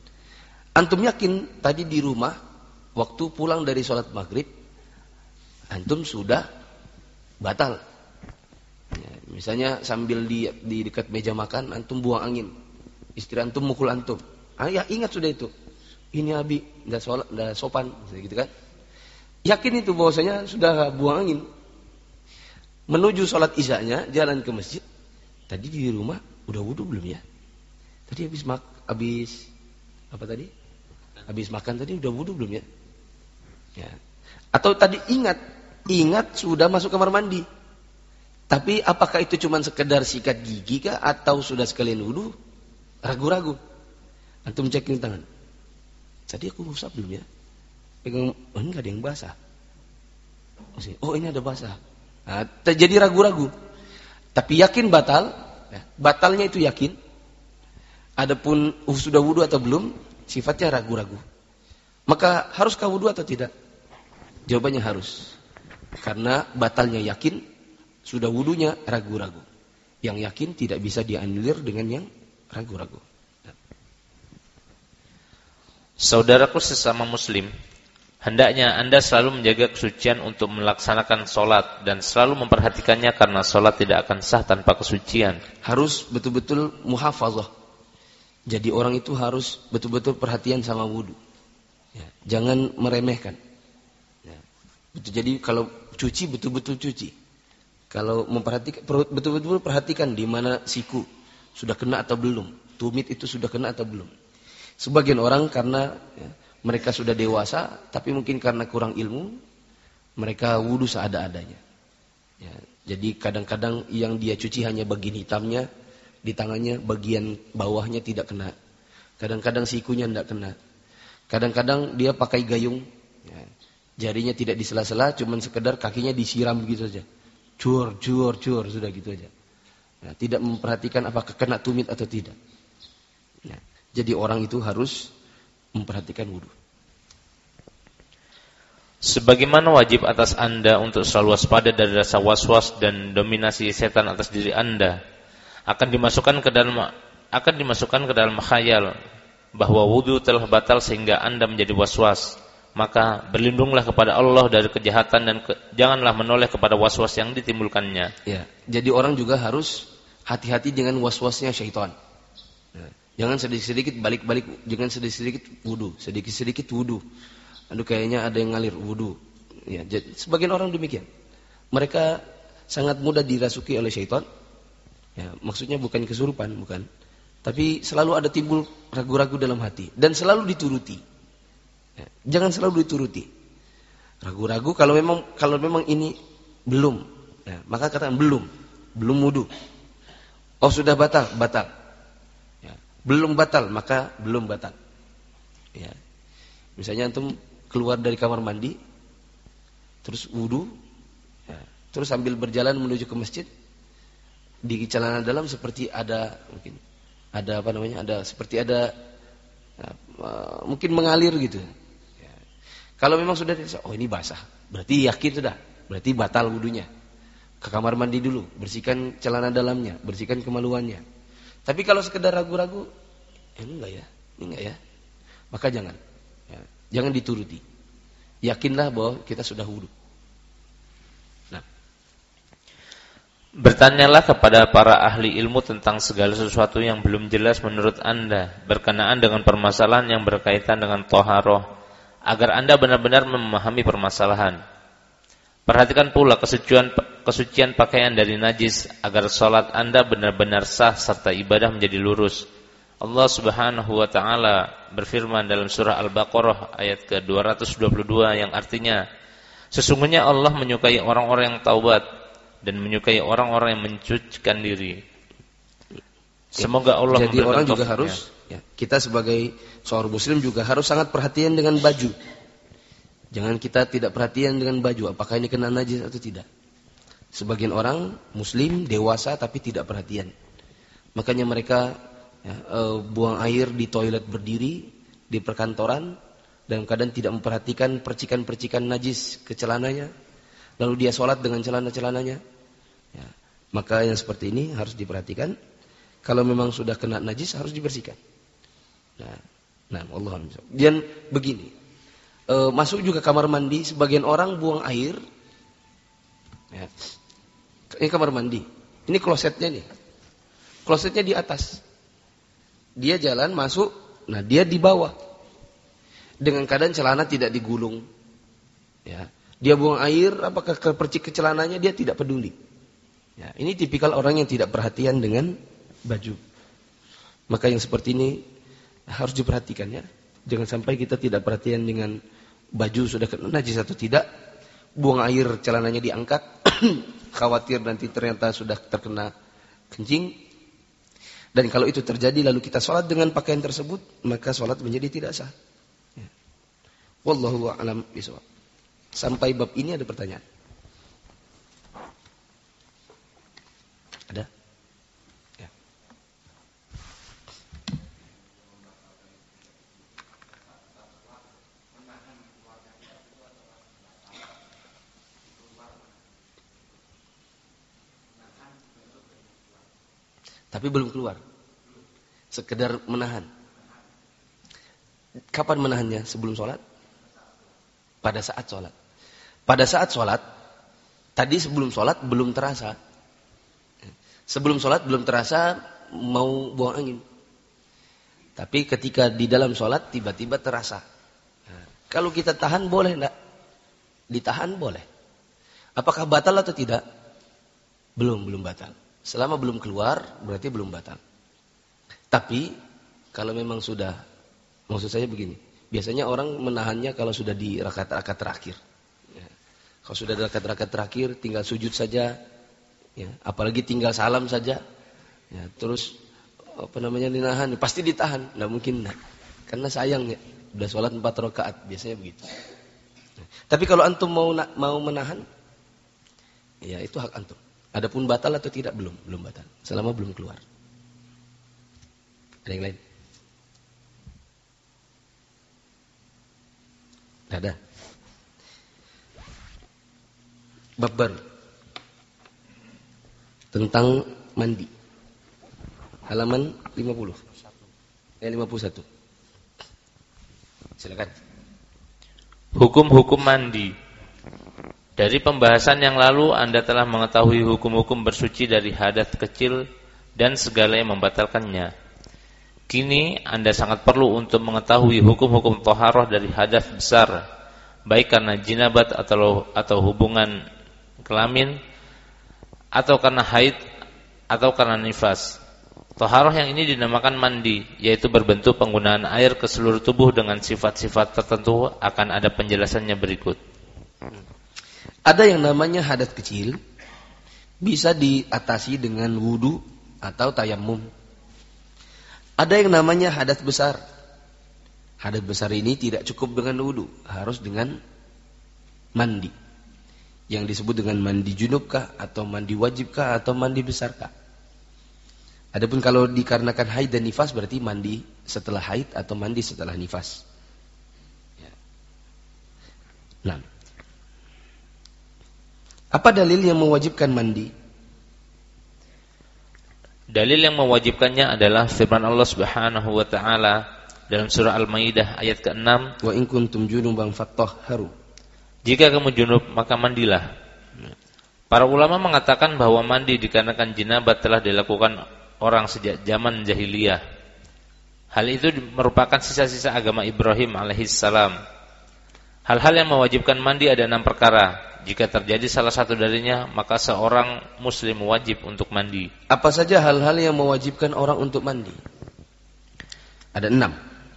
Antum yakin tadi di rumah waktu pulang dari sholat maghrib antum sudah batal. Ya, misalnya sambil di, di dekat meja makan, antum buang angin. Istri antum mukul antum. Ah, ya ingat sudah itu. Ini Abi, nggak sholat, nggak sopan, gitu kan? Yakin itu bahwasanya sudah buang angin. Menuju sholat isyanya, jalan ke masjid. Tadi di rumah udah wudu belum ya? Tadi habis mak, habis apa tadi? Habis makan tadi udah wudu belum ya? Ya. Atau tadi ingat, ingat sudah masuk kamar mandi. Tapi apakah itu cuma sekedar sikat gigi kah atau sudah sekalian wudu? Ragu-ragu. Antum cekin tangan. Tadi aku ngusap belum ya? Pegang, oh ini nggak ada yang basah. Oh ini ada basah. Nah, terjadi ragu-ragu. Tapi yakin batal. Ya, batalnya itu yakin. Adapun uh, sudah wudu atau belum, sifatnya ragu-ragu. Maka haruskah wudu atau tidak? Jawabannya harus. Karena batalnya yakin, sudah wudunya ragu-ragu. Yang yakin tidak bisa dianulir dengan yang ragu-ragu. Saudaraku sesama muslim, hendaknya Anda selalu menjaga kesucian untuk melaksanakan sholat dan selalu memperhatikannya karena sholat tidak akan sah tanpa kesucian. Harus betul-betul muhafazah. Jadi orang itu harus betul-betul perhatian sama wudu. Ya, jangan meremehkan. Ya, betul, jadi kalau cuci betul-betul cuci. Kalau memperhatikan betul-betul perhatikan di mana siku sudah kena atau belum, tumit itu sudah kena atau belum. Sebagian orang karena ya, mereka sudah dewasa, tapi mungkin karena kurang ilmu, mereka wudu seada-adanya. Ya, jadi kadang-kadang yang dia cuci hanya bagian hitamnya, di tangannya bagian bawahnya tidak kena. Kadang-kadang sikunya tidak kena. Kadang-kadang dia pakai gayung, ya, jarinya tidak di sela-sela, cuman sekedar kakinya disiram begitu saja. Cur, cur, cur, sudah gitu aja. Ya, tidak memperhatikan apakah kena tumit atau tidak. Ya. Jadi orang itu harus memperhatikan wudu. Sebagaimana wajib atas Anda untuk selalu waspada dari rasa was-was dan dominasi setan atas diri Anda, akan dimasukkan ke dalam akan dimasukkan ke dalam khayal bahwa wudu telah batal sehingga Anda menjadi was-was. Maka berlindunglah kepada Allah dari kejahatan dan ke, janganlah menoleh kepada was-was yang ditimbulkannya. Ya, jadi orang juga harus hati-hati dengan was-wasnya syaitan. Ya. Jangan sedikit-sedikit balik-balik, jangan sedikit-sedikit wudu, sedikit-sedikit wudu. Aduh kayaknya ada yang ngalir wudu. Ya, jadi, sebagian orang demikian. Mereka sangat mudah dirasuki oleh syaitan. Ya, maksudnya bukan kesurupan, bukan. Tapi selalu ada timbul ragu-ragu dalam hati dan selalu dituruti. Ya, jangan selalu dituruti. Ragu-ragu kalau memang kalau memang ini belum, ya, maka katakan belum, belum wudu. Oh sudah batal, batal. Belum batal, maka belum batal. Ya. Misalnya antum keluar dari kamar mandi, terus wudu, ya. Terus sambil berjalan menuju ke masjid, di celana dalam seperti ada mungkin ada apa namanya, ada seperti ada ya, mungkin mengalir gitu. Ya. Kalau memang sudah, oh ini basah, berarti yakin sudah, berarti batal wudunya. Ke kamar mandi dulu, bersihkan celana dalamnya, bersihkan kemaluannya. Tapi kalau sekedar ragu-ragu, ini enggak ya, ini enggak ya, maka jangan, ya, jangan dituruti. Yakinlah bahwa kita sudah wudu. Nah, bertanyalah kepada para ahli ilmu tentang segala sesuatu yang belum jelas menurut Anda berkenaan dengan permasalahan yang berkaitan dengan toharoh, agar Anda benar-benar memahami permasalahan. Perhatikan pula kesucian kesucian pakaian dari najis agar salat Anda benar-benar sah serta ibadah menjadi lurus. Allah Subhanahu wa taala berfirman dalam surah Al-Baqarah ayat ke dua ratus dua puluh dua yang artinya, sesungguhnya Allah menyukai orang-orang yang taubat dan menyukai orang-orang yang mencucikan diri. Semoga Allah jadi orang juga harus, ya, kita sebagai seorang muslim juga harus sangat perhatian dengan baju. Jangan kita tidak perhatian dengan baju, apakah ini kena najis atau tidak. Sebagian orang muslim dewasa tapi tidak perhatian. Makanya mereka ya, e, buang air di toilet berdiri, di perkantoran, dalam keadaan tidak memperhatikan percikan-percikan najis ke celananya. Lalu dia sholat dengan celana-celananya. Ya, maka yang seperti ini harus diperhatikan. Kalau memang sudah kena najis harus dibersihkan. Nah, nah Allah. Dan begini. E, masuk juga kamar mandi, sebagian orang buang air Ini kamar mandi. Ini klosetnya nih. Klosetnya di atas. Dia jalan masuk, nah dia di bawah. Dengan keadaan celana tidak digulung. Ya. Dia buang air, apakah kepercik ke celananya, dia tidak peduli. Ya, ini tipikal orang yang tidak perhatian dengan baju. Maka yang seperti ini harus diperhatikan ya. Jangan sampai kita tidak perhatian dengan baju sudah kena najis atau tidak. Buang air, celananya diangkat. Khawatir nanti ternyata sudah terkena kencing. Dan kalau itu terjadi lalu kita sholat dengan pakaian tersebut, maka sholat menjadi tidak sah. Ya. Wallahu a'lam bishawab. Sampai bab ini ada pertanyaan? Ada? Ya. Tapi belum keluar. Sekedar menahan. Kapan menahannya? Sebelum sholat? Pada saat sholat. Pada saat sholat, tadi sebelum sholat belum terasa. Sebelum sholat belum terasa mau buang angin. Tapi ketika di dalam sholat tiba-tiba terasa. Nah, kalau kita tahan boleh enggak? Ditahan boleh. Apakah batal atau tidak? Belum, belum batal. Selama belum keluar berarti belum batal. Tapi kalau memang sudah, maksud saya begini. Biasanya orang menahannya kalau sudah di rakaat-rakaat terakhir. Ya. Kalau sudah di rakaat-rakaat terakhir, tinggal sujud saja. Ya. Apalagi tinggal salam saja. Ya. Terus apa namanya dinahan, pasti ditahan. Nggak mungkin enggak. Karena sayang ya. Udah sholat empat rakaat, biasanya begitu. Ya. Tapi kalau antum mau mau menahan, ya itu hak antum. Adapun batal atau tidak belum, belum batal. Selama belum keluar. Ada yang lain? Ada. Bab baru tentang mandi. Halaman lima puluh. Eh lima puluh satu. Silakan. Hukum-hukum mandi. Dari pembahasan yang lalu Anda telah mengetahui hukum-hukum bersuci dari hadas kecil dan segala yang membatalkannya. Kini Anda sangat perlu untuk mengetahui hukum-hukum thaharah dari hadas besar, baik karena jinabat atau atau hubungan kelamin, atau karena haid, atau karena nifas. Thaharah yang ini dinamakan mandi, yaitu berbentuk penggunaan air ke seluruh tubuh dengan sifat-sifat tertentu. Akan ada penjelasannya berikut. Ada yang namanya hadas kecil, bisa diatasi dengan wudu atau tayammum. Ada yang namanya hadas besar. Hadas besar ini tidak cukup dengan wudu, harus dengan mandi. Yang disebut dengan mandi junubkah, atau mandi wajibkah, atau mandi besarkah. Adapun kalau dikarenakan haid dan nifas berarti mandi setelah haid atau mandi setelah nifas. Ya. Nah, apa dalil yang mewajibkan mandi? Dalil yang mewajibkannya adalah firman Allah Subhanahu wa taala dalam surah Al-Maidah ayat keenam, wa in kuntum junuban fattahharu. Jika kamu junub maka mandilah. Para ulama mengatakan bahwa mandi dikarenakan jinabat telah dilakukan orang sejak zaman jahiliyah. Hal itu merupakan sisa-sisa agama Ibrahim alaihissalam. Hal-hal yang mewajibkan mandi ada enam perkara. Jika terjadi salah satu darinya, maka seorang muslim wajib untuk mandi. Apa saja hal-hal yang mewajibkan orang untuk mandi? Ada enam.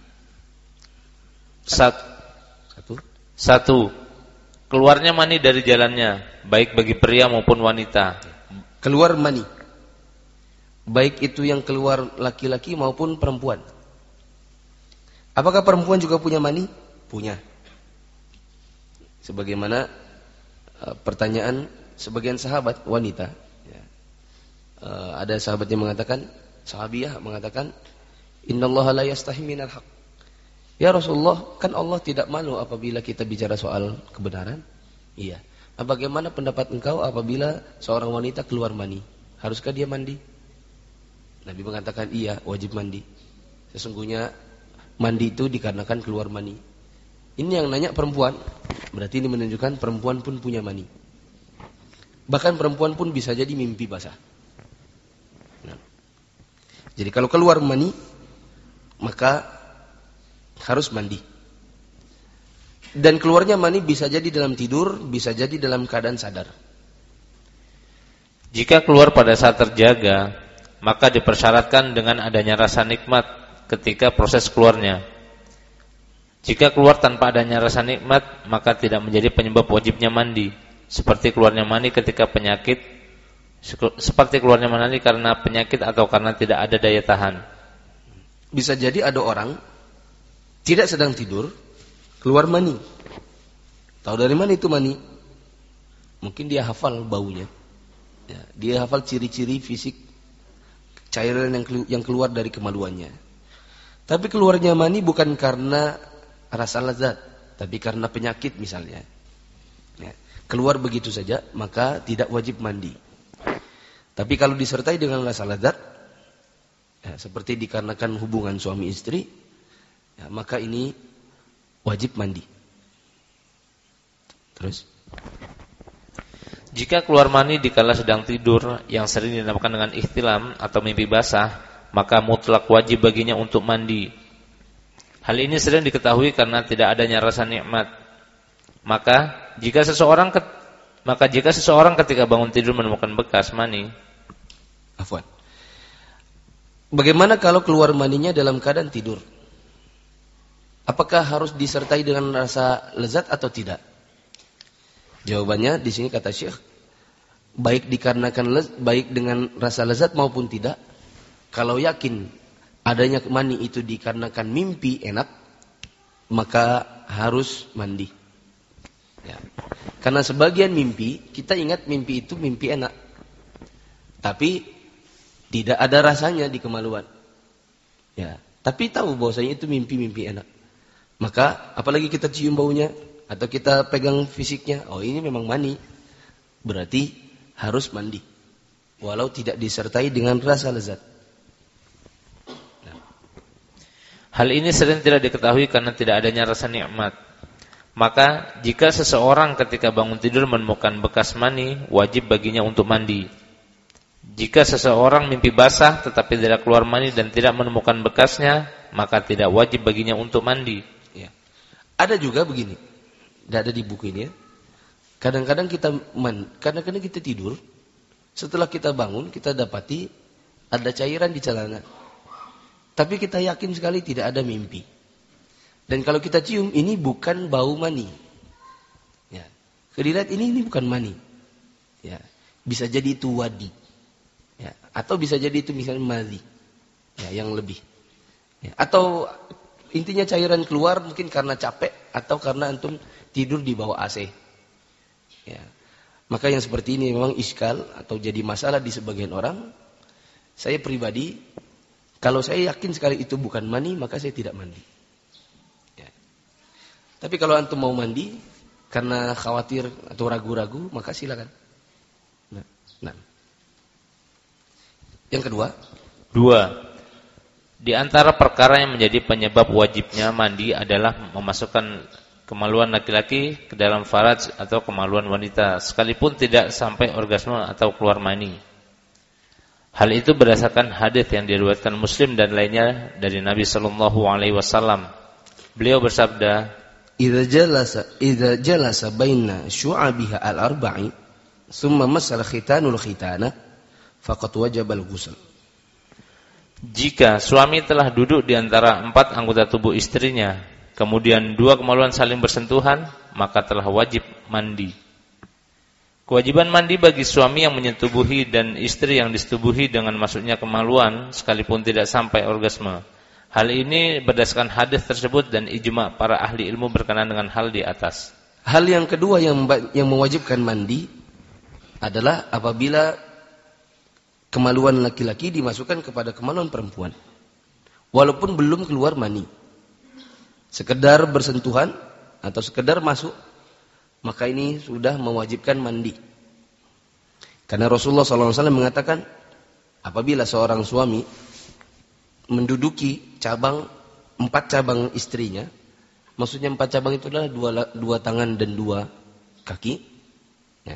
Satu. Satu. Satu. Keluarnya mani dari jalannya, baik bagi pria maupun wanita. Keluar mani, baik itu yang keluar laki-laki maupun perempuan. Apakah perempuan juga punya mani? Punya. Sebagaimana uh, pertanyaan sebagian sahabat wanita, ya. uh, ada sahabat yang mengatakan, sahabiyah mengatakan, innallaha la yastahi minal haq. Ya Rasulullah, kan Allah tidak malu apabila kita bicara soal kebenaran. Iya. Nah, bagaimana pendapat engkau apabila seorang wanita keluar mani? Haruskah dia mandi? Nabi mengatakan iya, wajib mandi. Sesungguhnya mandi itu dikarenakan keluar mani. Ini yang nanya perempuan, berarti ini menunjukkan perempuan pun punya mani. Bahkan perempuan pun bisa jadi mimpi basah. Nah. Jadi kalau keluar mani, maka harus mandi. Dan keluarnya mani bisa jadi dalam tidur, bisa jadi dalam keadaan sadar. Jika keluar pada saat terjaga, maka dipersyaratkan dengan adanya rasa nikmat ketika proses keluarnya. Jika keluar tanpa adanya rasa nikmat, maka tidak menjadi penyebab wajibnya mandi. Seperti keluarnya mani ketika penyakit, seperti keluarnya mani karena penyakit atau karena tidak ada daya tahan. Bisa jadi ada orang tidak sedang tidur, keluar mani. Tahu dari mana itu mani? Mungkin dia hafal baunya. Ya, dia hafal ciri-ciri fisik cairan yang yang keluar dari kemaluannya. Tapi keluarnya mani bukan karena rasa lezat, tapi karena penyakit misalnya. Ya, keluar begitu saja, maka tidak wajib mandi. Tapi kalau disertai dengan rasa lezat, ya, seperti dikarenakan hubungan suami istri, ya, maka ini wajib mandi. Terus, jika keluar mani dikala sedang tidur yang sering dinamakan dengan ihtilam atau mimpi basah, maka mutlak wajib baginya untuk mandi. Hal ini sering diketahui karena tidak adanya rasa nikmat. Maka jika seseorang ket, maka jika seseorang ketika bangun tidur menemukan bekas mani, afwan. Bagaimana kalau keluar maninya dalam keadaan tidur? Apakah harus disertai dengan rasa lezat atau tidak? Jawabannya di sini kata Syekh, baik dikarenakan lez, baik dengan rasa lezat maupun tidak, kalau yakin adanya mani itu dikarenakan mimpi enak, maka harus mandi. Ya. Karena sebagian mimpi, kita ingat mimpi itu mimpi enak, tapi tidak ada rasanya di kemaluan. Ya. Tapi tahu bahwasanya itu mimpi-mimpi enak. Maka apalagi kita cium baunya atau kita pegang fisiknya, oh ini memang mani, berarti harus mandi, walau tidak disertai dengan rasa lezat. Nah. Hal ini sering tidak diketahui karena tidak adanya rasa nikmat. Maka jika seseorang ketika bangun tidur menemukan bekas mani, wajib baginya untuk mandi. Jika seseorang mimpi basah tetapi tidak keluar mani dan tidak menemukan bekasnya, maka tidak wajib baginya untuk mandi. Ya. Ada juga begini, tidak ada di buku ini ya. Kadang-kadang kita man, kadang-kadang kita tidur, setelah kita bangun kita dapati ada cairan di celana. Tapi kita yakin sekali tidak ada mimpi. Dan kalau kita cium, ini bukan bau mani. Ya. Dilihat ini ini bukan mani. Ya. Bisa jadi itu wadi. Ya. Atau bisa jadi itu misalnya madhi. Ya, yang lebih. Ya. Atau intinya cairan keluar mungkin karena capek atau karena antum tidur di bawah A C. Ya. Maka yang seperti ini memang iskal atau jadi masalah di sebagian orang. Saya pribadi, kalau saya yakin sekali itu bukan mani, maka saya tidak mandi. Ya. Tapi kalau antum mau mandi karena khawatir atau ragu-ragu, maka silakan. Nah, nah. Yang kedua, dua. Di antara perkara yang menjadi penyebab wajibnya mandi adalah memasukkan kemaluan laki-laki ke dalam faraj atau kemaluan wanita, sekalipun tidak sampai orgasme atau keluar mani. Hal itu berdasarkan hadis yang diriwayatkan Muslim dan lainnya dari Nabi sallallahu alaihi wasallam. Beliau bersabda, "Idza jalasa idza jalasa baina syu'abiha al-arba'i, thumma masal khitanul khitana, faqad wajaba al-ghusl." Jika suami telah duduk di antara empat anggota tubuh istrinya, kemudian dua kemaluan saling bersentuhan, maka telah wajib mandi. Kewajiban mandi bagi suami yang menyetubuhi dan istri yang disetubuhi dengan masuknya kemaluan, sekalipun tidak sampai orgasme. Hal ini berdasarkan hadis tersebut dan ijma para ahli ilmu berkenaan dengan hal di atas. Hal yang kedua yang yang mewajibkan mandi adalah apabila kemaluan laki-laki dimasukkan kepada kemaluan perempuan, walaupun belum keluar mani, sekedar bersentuhan atau sekedar masuk, maka ini sudah mewajibkan mandi. Karena Rasulullah shallallahu alaihi wasallam mengatakan, apabila seorang suami menduduki cabang empat cabang istrinya, maksudnya empat cabang itu adalah dua, dua tangan dan dua kaki, nah,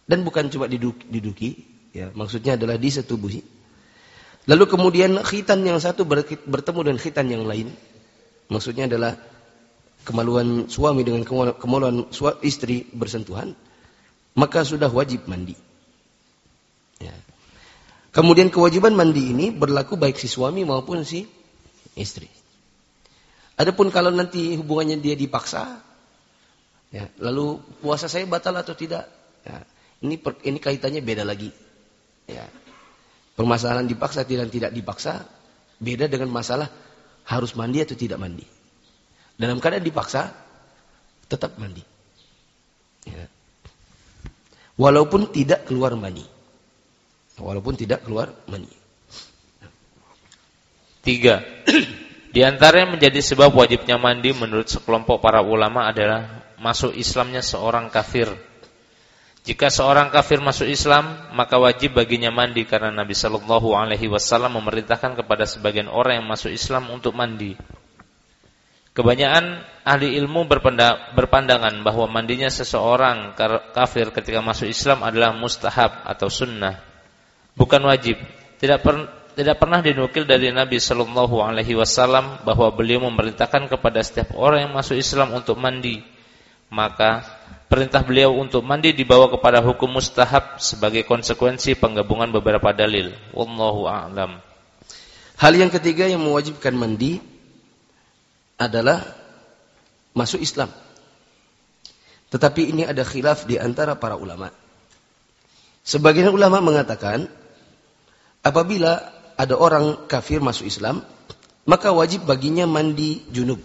Dan bukan cuma diduki, diduki ya, maksudnya adalah disetubuhi. Lalu kemudian khitan yang satu bertemu dengan khitan yang lain. Maksudnya adalah kemaluan suami dengan kemaluan istri bersentuhan, maka sudah wajib mandi. Ya. Kemudian kewajiban mandi ini berlaku baik si suami maupun si istri. Adapun kalau nanti hubungannya dia dipaksa, ya, lalu puasa saya batal atau tidak? Ya, ini per, ini kaitannya beda lagi. Ya. Permasalahan dipaksa dan tidak dipaksa beda dengan masalah harus mandi atau tidak mandi. Dalam keadaan dipaksa tetap mandi. Ya. Walaupun tidak keluar mani. Walaupun tidak keluar mani. Tiga. Di antara yang menjadi sebab wajibnya mandi menurut sekelompok para ulama adalah masuk Islamnya seorang kafir. Jika seorang kafir masuk Islam, maka wajib baginya mandi karena Nabi Shallallahu Alaihi Wasallam memerintahkan kepada sebagian orang yang masuk Islam untuk mandi. Kebanyakan ahli ilmu berpandangan bahwa mandinya seseorang kafir ketika masuk Islam adalah mustahab atau sunnah, bukan wajib. Tidak per, tidak pernah dinukil dari Nabi Shallallahu Alaihi Wasallam bahwa beliau memerintahkan kepada setiap orang yang masuk Islam untuk mandi. Maka perintah beliau untuk mandi dibawa kepada hukum mustahab sebagai konsekuensi penggabungan beberapa dalil. Wallahu a'lam. Hal yang ketiga yang mewajibkan mandi adalah masuk Islam. Tetapi ini ada khilaf di antara para ulama. Sebagian ulama mengatakan apabila ada orang kafir masuk Islam, maka wajib baginya mandi junub.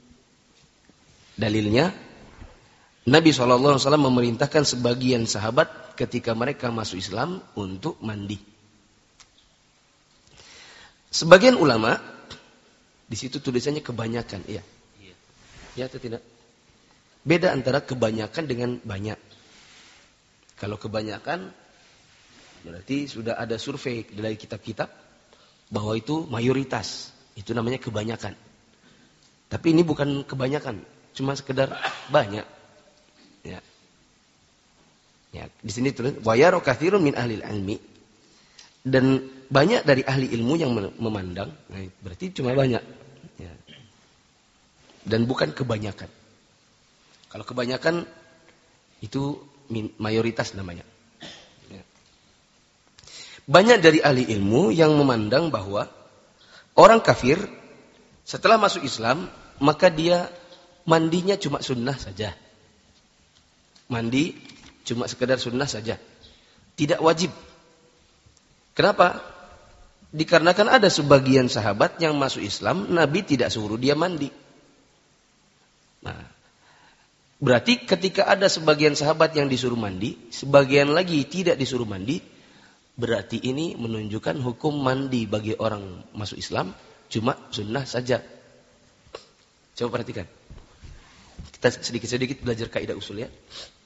Dalilnya Nabi shallallahu alaihi wasallam memerintahkan sebagian sahabat ketika mereka masuk Islam untuk mandi. Sebagian ulama, di situ tulisannya kebanyakan, iya. Ya atau tidak? Beda antara kebanyakan dengan banyak. Kalau kebanyakan, berarti sudah ada survei dari kitab-kitab bahwa itu mayoritas. Itu namanya kebanyakan. Tapi ini bukan kebanyakan, cuma sekedar banyak. Ya. Ya, di sini tulis wa yara katsirun min ahli ilmi, dan banyak dari ahli ilmu yang memandang, nah, berarti cuma banyak. Ya. Dan bukan kebanyakan. Kalau kebanyakan itu mayoritas namanya. Ya. Banyak dari ahli ilmu yang memandang bahwa orang kafir setelah masuk Islam maka dia mandinya cuma sunnah saja. Mandi cuma sekedar sunnah saja. Tidak wajib. Kenapa? Dikarenakan ada sebagian sahabat yang masuk Islam, Nabi tidak suruh dia mandi. Nah, berarti ketika ada sebagian sahabat yang disuruh mandi, sebagian lagi tidak disuruh mandi, berarti ini menunjukkan hukum mandi bagi orang masuk Islam cuma sunnah saja. Coba perhatikan. Kita sedikit-sedikit belajar kaidah usul ya.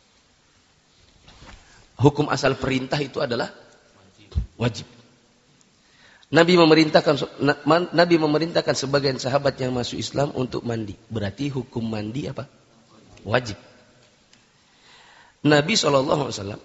Hukum asal perintah itu adalah wajib. Nabi memerintahkan Nabi memerintahkan sebagian sahabat yang masuk Islam untuk mandi. Berarti hukum mandi apa? Wajib. Nabi shallallahu alaihi wasallam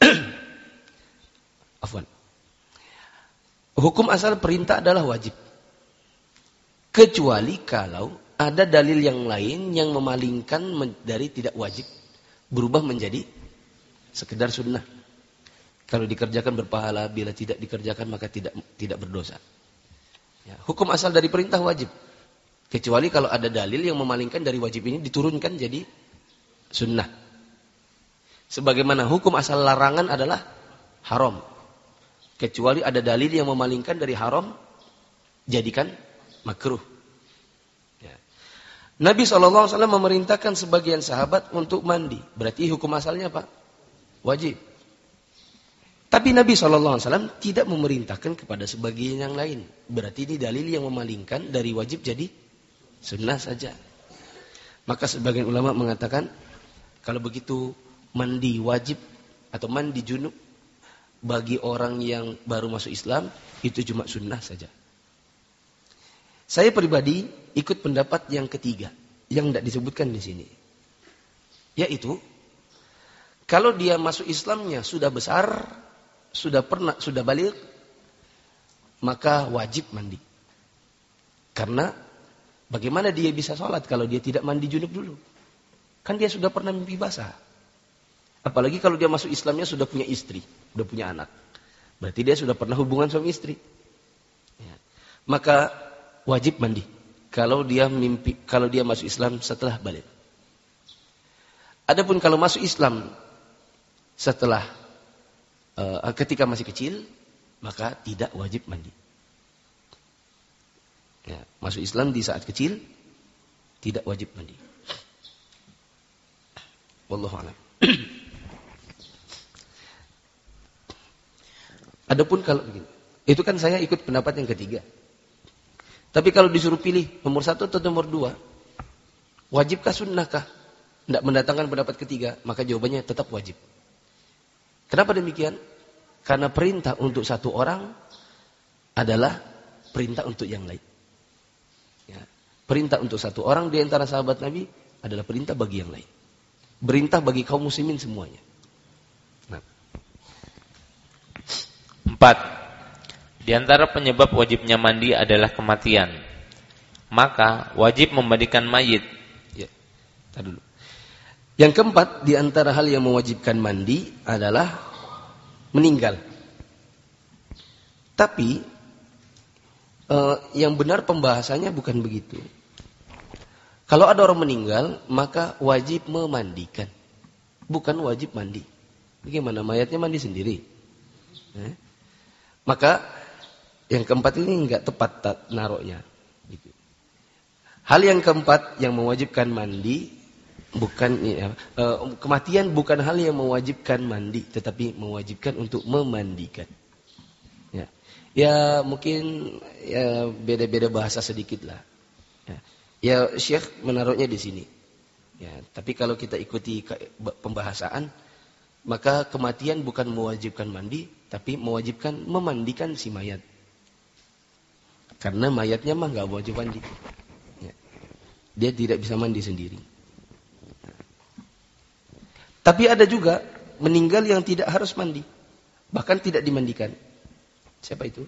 afwan. Hukum asal perintah adalah wajib. Kecuali kalau ada dalil yang lain yang memalingkan dari tidak wajib berubah menjadi sekedar sunnah. Kalau dikerjakan berpahala, bila tidak dikerjakan maka tidak tidak berdosa. Ya, hukum asal dari perintah wajib. Kecuali kalau ada dalil yang memalingkan dari wajib ini diturunkan jadi sunnah. Sebagaimana hukum asal larangan adalah haram. Kecuali ada dalil yang memalingkan dari haram jadikan makruh. Ya. Nabi shallallahu alaihi wasallam memerintahkan sebagian sahabat untuk mandi. Berarti hukum asalnya apa? Wajib. Tapi Nabi shallallahu alaihi wasallam tidak memerintahkan kepada sebagian yang lain. Berarti ini dalil yang memalingkan dari wajib jadi sunnah saja. Maka sebagian ulama mengatakan kalau begitu mandi wajib atau mandi junub bagi orang yang baru masuk Islam itu cuma sunnah saja. Saya pribadi ikut pendapat yang ketiga yang tidak disebutkan di sini, yaitu Kalau dia masuk Islamnya sudah besar, sudah pernah, sudah balik, maka wajib mandi. Karena bagaimana dia bisa sholat kalau dia tidak mandi junub dulu? Kan dia sudah pernah mimpi basah. Apalagi kalau dia masuk Islamnya sudah punya istri, sudah punya anak. Berarti dia sudah pernah hubungan suami istri. Ya. Maka wajib mandi kalau dia mimpi, kalau dia masuk Islam setelah balik. Adapun kalau masuk Islam setelah uh, ketika masih kecil, maka tidak wajib mandi. Ya, masuk Islam di saat kecil tidak wajib mandi. Wallahu a'lam. Adapun kalau begini, itu kan saya ikut pendapat yang ketiga. Tapi kalau disuruh pilih nomor satu atau nomor dua, wajibkah sunnahkah? Tidak mendatangkan pendapat ketiga, maka jawabannya tetap wajib. Kenapa demikian? Karena perintah untuk satu orang adalah perintah untuk yang lain. Ya. Perintah untuk satu orang di antara sahabat Nabi adalah perintah bagi yang lain. Perintah bagi kaum muslimin semuanya. Nah. Empat. Di antara penyebab wajibnya mandi adalah kematian. Maka wajib memandikan mayit. Ya. Tar dulu. Yang keempat, di antara hal yang mewajibkan mandi adalah meninggal. Tapi eh, yang benar pembahasannya bukan begitu. Kalau ada orang meninggal, maka wajib memandikan, bukan wajib mandi. Bagaimana mayatnya mandi sendiri? Eh? Maka yang keempat ini enggak tepat naruhnya. Gitu. Hal yang keempat yang mewajibkan mandi bukan ya, uh, kematian bukan hal yang mewajibkan mandi, tetapi mewajibkan untuk memandikan. Ya, ya mungkin ya beda-beda bahasa sedikit lah. Ya, ya Syekh menaruhnya di sini. Ya, tapi kalau kita ikuti pembahasan, maka kematian bukan mewajibkan mandi, tapi mewajibkan memandikan si mayat. Karena mayatnya mah nggak wajib mandi. Ya, dia tidak bisa mandi sendiri. Tapi ada juga meninggal yang tidak harus mandi. Bahkan tidak dimandikan. Siapa itu?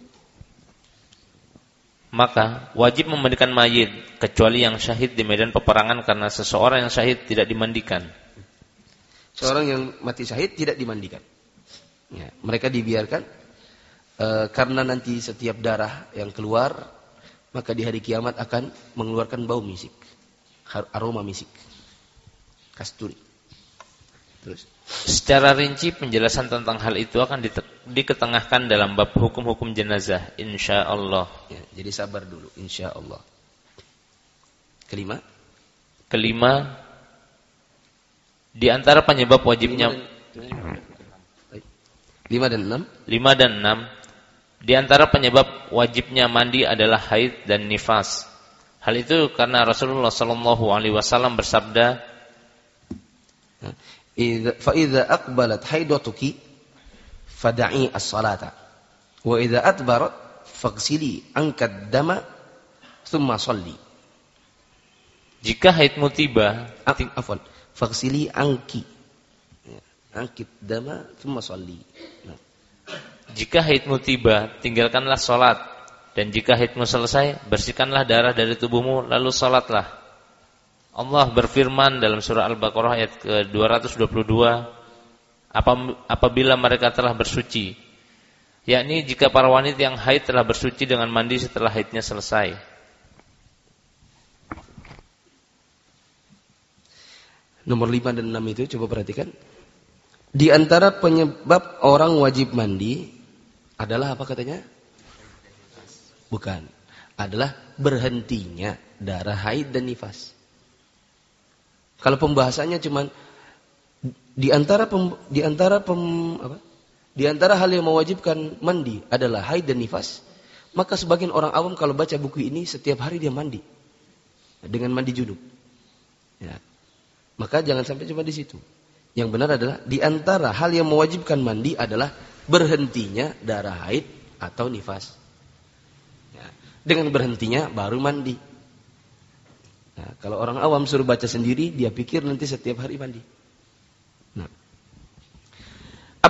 Maka wajib memandikan mayit kecuali yang syahid di medan peperangan karena seseorang yang syahid tidak dimandikan. Seorang yang mati syahid tidak dimandikan. Ya, mereka dibiarkan e, karena nanti setiap darah yang keluar maka di hari kiamat akan mengeluarkan bau misik, aroma misik, kasturi. Terus. Secara rinci penjelasan tentang hal itu akan diketengahkan dalam bab hukum-hukum jenazah, insyaallah. Ya, jadi sabar dulu, insyaallah. Kelima. Kelima, di antara penyebab wajibnya lima dan enam. Lima dan enam. Di antara penyebab wajibnya mandi adalah haid dan nifas. Hal itu karena Rasulullah Sallallahu Alaihi Wasallam bersabda, fa idza aqbalat haidatuki fad'i as-salata wa idza adbarat faghsili anka ad-dama thumma shalli. Jika haidmu tiba, afwan, faghsili anki, angkit dama thumma shalli. Nah. Jika haidmu tiba, tinggalkanlah salat, dan jika haidmu selesai, bersihkanlah darah dari tubuhmu lalu salatlah. Allah berfirman dalam surah Al-Baqarah ayat ke dua ratus dua puluh dua, apabila mereka telah bersuci, yakni jika para wanita yang haid telah bersuci dengan mandi setelah haidnya selesai. Nomor lima dan enam itu coba perhatikan. Di antara penyebab orang wajib mandi adalah apa katanya? Bukan. Adalah berhentinya darah haid dan nifas. Kalau pembahasannya cuman di antara pem, di antara pem, apa? Di antara hal yang mewajibkan mandi adalah haid dan nifas, maka sebagian orang awam kalau baca buku ini setiap hari dia mandi dengan mandi junub. Ya. Maka jangan sampai cuma di situ. Yang benar adalah di antara hal yang mewajibkan mandi adalah berhentinya darah haid atau nifas. Ya. Dengan berhentinya baru mandi. Nah, kalau orang awam suruh baca sendiri, dia pikir nanti setiap hari mandi. Nah.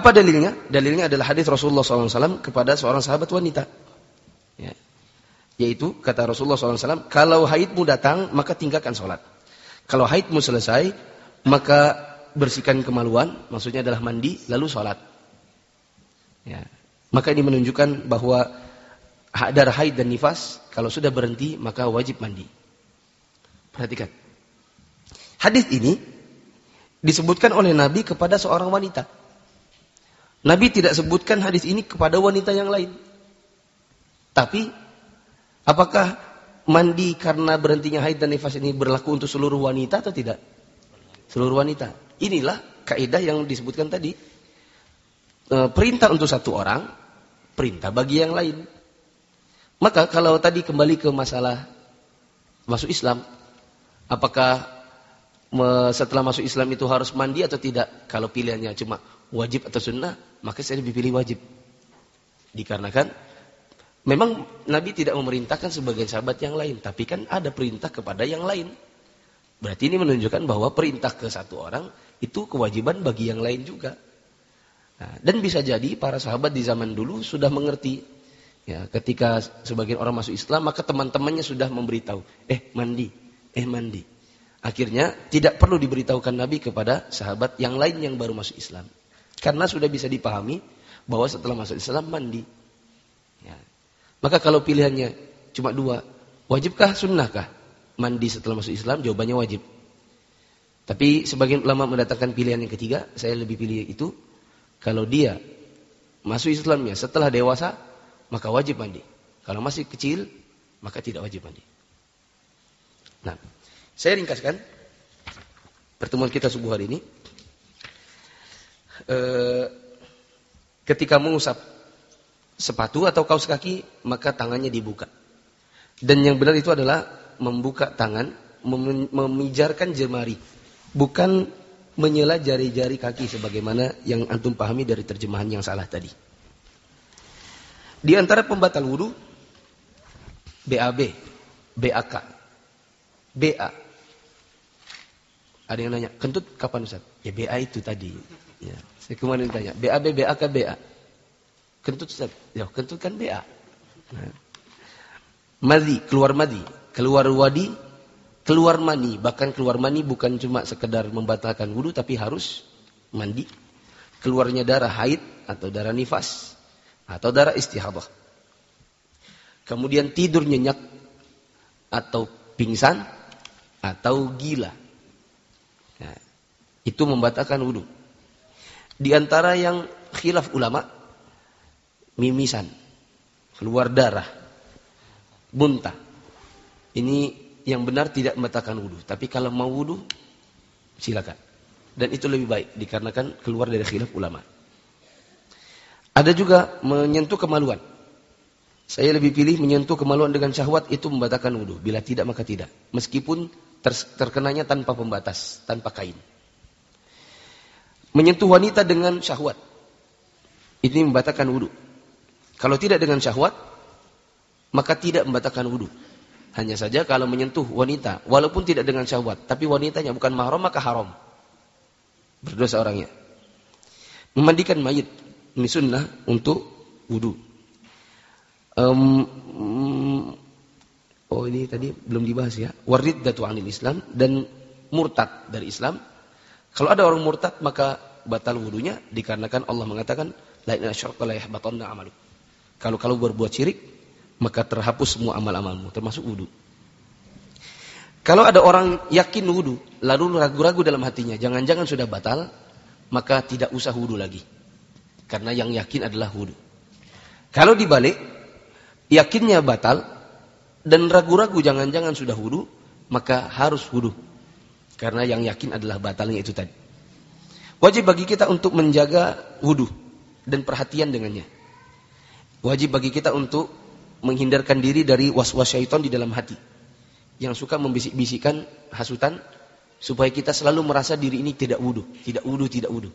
Apa dalilnya? Dalilnya adalah hadis Rasulullah shallallahu alaihi wasallam kepada seorang sahabat wanita. Ya. Yaitu kata Rasulullah shallallahu alaihi wasallam, kalau haidmu datang maka tinggalkan sholat. Kalau haidmu selesai maka bersihkan kemaluan, maksudnya adalah mandi lalu sholat. Ya. Maka ini menunjukkan bahwa darah haid dan nifas kalau sudah berhenti maka wajib mandi. Perhatikan. Hadis ini disebutkan oleh Nabi kepada seorang wanita. Nabi tidak sebutkan hadis ini kepada wanita yang lain. Tapi apakah mandi karena berhentinya haid dan nifas ini berlaku untuk seluruh wanita atau tidak? Seluruh wanita. Inilah kaidah yang disebutkan tadi. E, perintah untuk satu orang, perintah bagi yang lain. Maka kalau tadi kembali ke masalah masuk Islam, apakah me, setelah masuk Islam itu harus mandi atau tidak? Kalau pilihannya cuma wajib atau sunnah, maka saya lebih pilih wajib. Dikarenakan memang Nabi tidak memerintahkan sebagian sahabat yang lain, tapi kan ada perintah kepada yang lain. Berarti ini menunjukkan bahwa perintah ke satu orang itu kewajiban bagi yang lain juga. Nah, dan bisa jadi para sahabat di zaman dulu sudah mengerti. Ya, ketika sebagian orang masuk Islam, maka teman-temannya sudah memberitahu, eh mandi, eh mandi. Akhirnya tidak perlu diberitahukan Nabi kepada sahabat yang lain yang baru masuk Islam. Karena sudah bisa dipahami bahwa setelah masuk Islam mandi. Ya. Maka kalau pilihannya cuma dua, wajibkah sunnahkah mandi setelah masuk Islam? Jawabannya wajib. Tapi sebagian ulama mendatangkan pilihan yang ketiga, saya lebih pilih itu. Kalau dia masuk Islamnya setelah dewasa, maka wajib mandi. Kalau masih kecil, maka tidak wajib mandi. Nah, saya ringkaskan pertemuan kita subuh hari ini. E, ketika mengusap sepatu atau kaos kaki, maka tangannya dibuka. Dan yang benar itu adalah membuka tangan, mem- memijarkan jemari, bukan menyela jari-jari kaki sebagaimana yang antum pahami dari terjemahan yang salah tadi. Di antara pembatal wudu, B A B, B A K, B A. Ada yang nanya, kentut kapan Ustaz? Ya B A itu tadi. Ya, saya kemarin tanya, B A B, B A K, B A. Kentut Ustaz? Ya, kentut kan B A. Nah. Madhi, keluar madhi, keluar wadi, keluar mani. Bahkan keluar mani bukan cuma sekedar membatalkan wudu, tapi harus mandi. Keluarnya darah haid atau darah nifas atau darah istihadah. Kemudian tidur nyenyak atau pingsan atau gila. Nah, itu membatalkan wudu. Di antara yang khilaf ulama, mimisan, keluar darah, muntah. Ini yang benar tidak membatalkan wudu. Tapi kalau mau wudu, silakan. Dan itu lebih baik dikarenakan keluar dari khilaf ulama. Ada juga menyentuh kemaluan. Saya lebih pilih menyentuh kemaluan dengan syahwat itu membatalkan wudu. Bila tidak maka tidak. Meskipun ter- terkenanya tanpa pembatas, tanpa kain. Menyentuh wanita dengan syahwat, ini membatalkan wudu. Kalau tidak dengan syahwat, maka tidak membatalkan wudu. Hanya saja kalau menyentuh wanita, walaupun tidak dengan syahwat, tapi wanitanya bukan mahram, maka haram. Berdosa orangnya. Memandikan mayit, ini sunnah untuk wudu. Um, um, oh ini tadi belum dibahas ya. Wariddatu anil Islam, dan murtad dari Islam. Kalau ada orang murtad maka batal wudunya dikarenakan Allah mengatakan la in asyrakta la yahbatanna amaluk. Kalau kalau berbuat syirik maka terhapus semua amal-amalmu termasuk wudu. Kalau ada orang yakin wudu lalu ragu-ragu dalam hatinya, jangan-jangan sudah batal, maka tidak usah wudu lagi. Karena yang yakin adalah wudu. Kalau dibalik, yakinnya batal dan ragu-ragu jangan-jangan sudah wudu, maka harus wudu. Karena yang yakin adalah batalnya itu tadi. Wajib bagi kita untuk menjaga wudu dan perhatian dengannya. Wajib bagi kita untuk menghindarkan diri dari was-was syaitan di dalam hati. Yang suka membisik-bisikan hasutan supaya kita selalu merasa diri ini tidak wudu, tidak wudu, tidak wudu.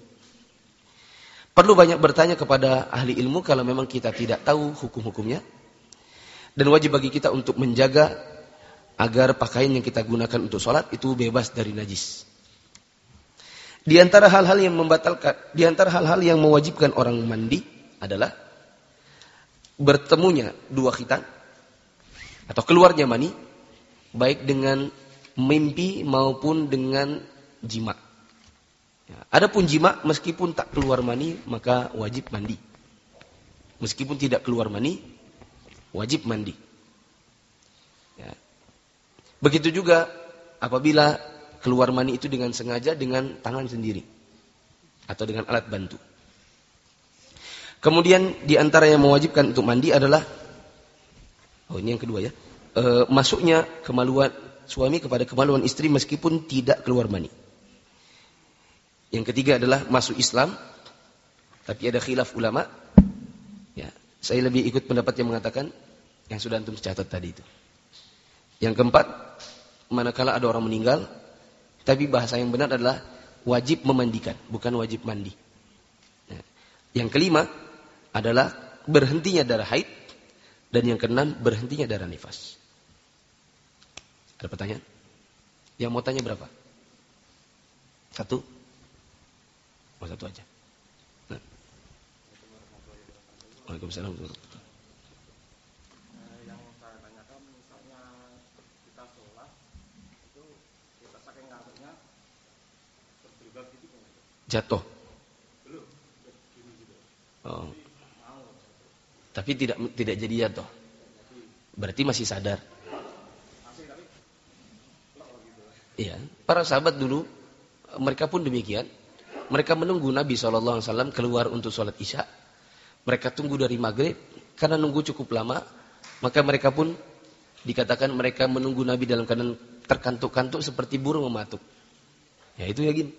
Perlu banyak bertanya kepada ahli ilmu kalau memang kita tidak tahu hukum-hukumnya. Dan wajib bagi kita untuk menjaga agar pakaian yang kita gunakan untuk sholat itu bebas dari najis. Di antara hal-hal yang membatalkan, di antara hal-hal yang mewajibkan orang mandi adalah bertemunya dua khitan atau keluarnya mani baik dengan mimpi maupun dengan jima. Ya, adapun jima meskipun tak keluar mani maka wajib mandi. Meskipun tidak keluar mani wajib mandi. Ya. Begitu juga apabila keluar mani itu dengan sengaja dengan tangan sendiri atau dengan alat bantu. Kemudian di antara yang mewajibkan untuk mandi adalah, oh ini yang kedua ya, e, masuknya kemaluan suami kepada kemaluan istri meskipun tidak keluar mani. Yang ketiga adalah masuk Islam, tapi ada khilaf ulama. Ya, saya lebih ikut pendapat yang mengatakan yang sudah antum catat tadi itu. Yang keempat, manakala ada orang meninggal, tapi bahasa yang benar adalah wajib memandikan, bukan wajib mandi. Nah, yang kelima adalah berhentinya darah haid, dan yang keenam berhentinya darah nifas. Ada pertanyaan? Yang mau tanya berapa? Satu? Oh, satu aja. Nah. Waalaikumsalam. Jatuh. Oh. Tapi tidak tidak jadi jatuh. Berarti masih sadar. Iya, para sahabat dulu mereka pun demikian. Mereka menunggu Nabi shallallahu alaihi wasallam keluar untuk sholat isya. Mereka tunggu dari maghrib karena nunggu cukup lama. Maka mereka pun dikatakan mereka menunggu Nabi dalam keadaan terkantuk-kantuk seperti burung mematuk. Ya itu yakin.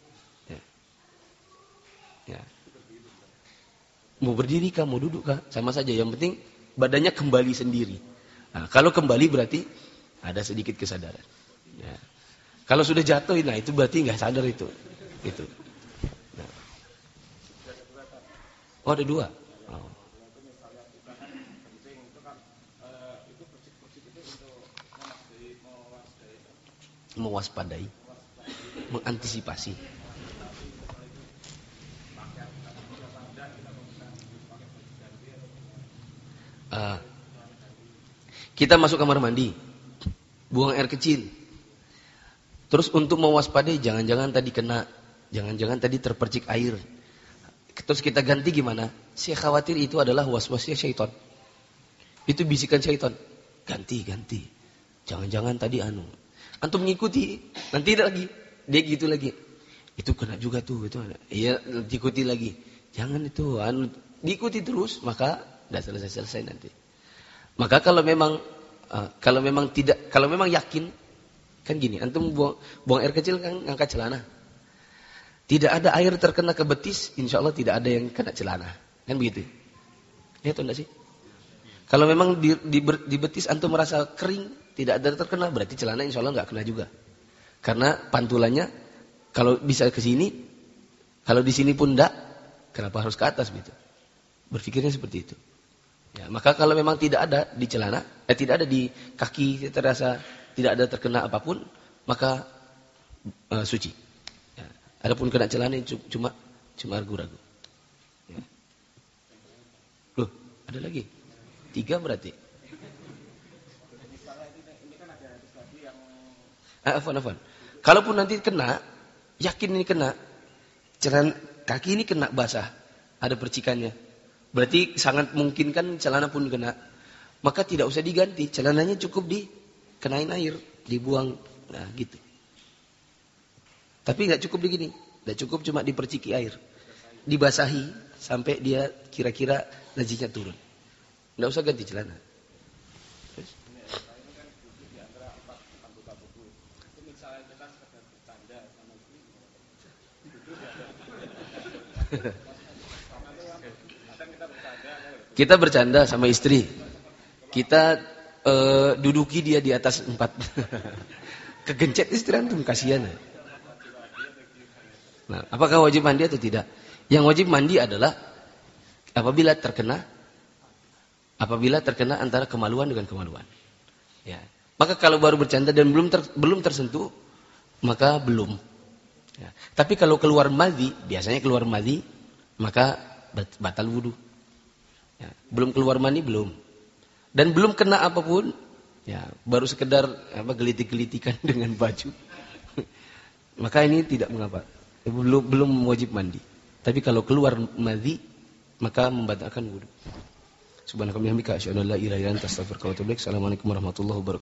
Ya. Mau berdiri kah, mau duduk kah, sama saja. Yang penting badannya kembali sendiri. Nah, kalau kembali berarti ada sedikit kesadaran. Ya. Kalau sudah jatuh, nah itu berarti nggak sadar itu. Itu. Nah. Oh ada dua. Oh. Mewaspadai, mengantisipasi. Uh, kita masuk kamar mandi, buang air kecil. Terus untuk mewaspadai, jangan-jangan tadi kena, jangan-jangan tadi terpercik air. Terus kita ganti gimana? Saya khawatir itu adalah waswasnya syaitan. Itu bisikan syaitan. Ganti, ganti. Jangan-jangan tadi anu. Antum mengikuti, nanti lagi, dia gitu lagi. Itu kena juga tuh, itu. Iya, diikuti lagi. Jangan itu, anu, diikuti terus, maka tidak selesai-selesai nanti. Maka kalau memang uh, kalau memang tidak, kalau memang yakin, kan gini, antum buang, buang air kecil kan angkat celana. Tidak ada air terkena ke betis, insya Allah tidak ada yang kena celana. Kan begitu? Ya atau enggak sih? Kalau memang di, di, di betis antum merasa kering, tidak ada terkena, berarti celana insya Allah enggak kena juga. Karena pantulannya kalau bisa ke sini, kalau di sini pun enggak, kenapa harus ke atas gitu? Berpikirnya seperti itu. Ya, maka kalau memang tidak ada di celana, eh, tidak ada di kaki terasa tidak ada terkena apapun, maka uh, suci. Ya. Adapun kena celana cuma cuma ragu-ragu. Ya. Loh, ada lagi? Tiga berarti. Ah, afwan, afwan. Kalaupun nanti kena, yakin ini kena, celana kaki ini kena basah, ada percikannya. Berarti sangat mungkin kan celana pun kena. Maka tidak usah diganti. Celananya cukup dikenain air. Dibuang. Nah gitu. Tapi gak cukup begini. Gak cukup cuma diperciki air. Dibasahi. Sampai dia kira-kira najisnya turun. Gak usah ganti celana. Kita bercanda sama istri. Kita uh, duduki dia di atas empat. Kegencet istri antum, kasihan. Nah, apakah wajib mandi atau tidak? Yang wajib mandi adalah apabila terkena apabila terkena antara kemaluan dengan kemaluan. Ya. Maka kalau baru bercanda dan belum ter, belum tersentuh, maka belum. Ya. Tapi kalau keluar madhi, biasanya keluar madhi, maka batal wudu. Ya. Belum keluar mani belum. Dan belum kena apapun, ya baru sekedar apa gelitik-gelitikan dengan baju. Maka ini tidak mengapa. Belum belum wajib mandi. Tapi kalau keluar madhi, maka membatalkan wudu. Subhanakallahumma wa bihamdika asyhadu an la ilaha illa anta astaghfiruka wa atubu ilaik. Assalamualaikum warahmatullahi wabarakatuh.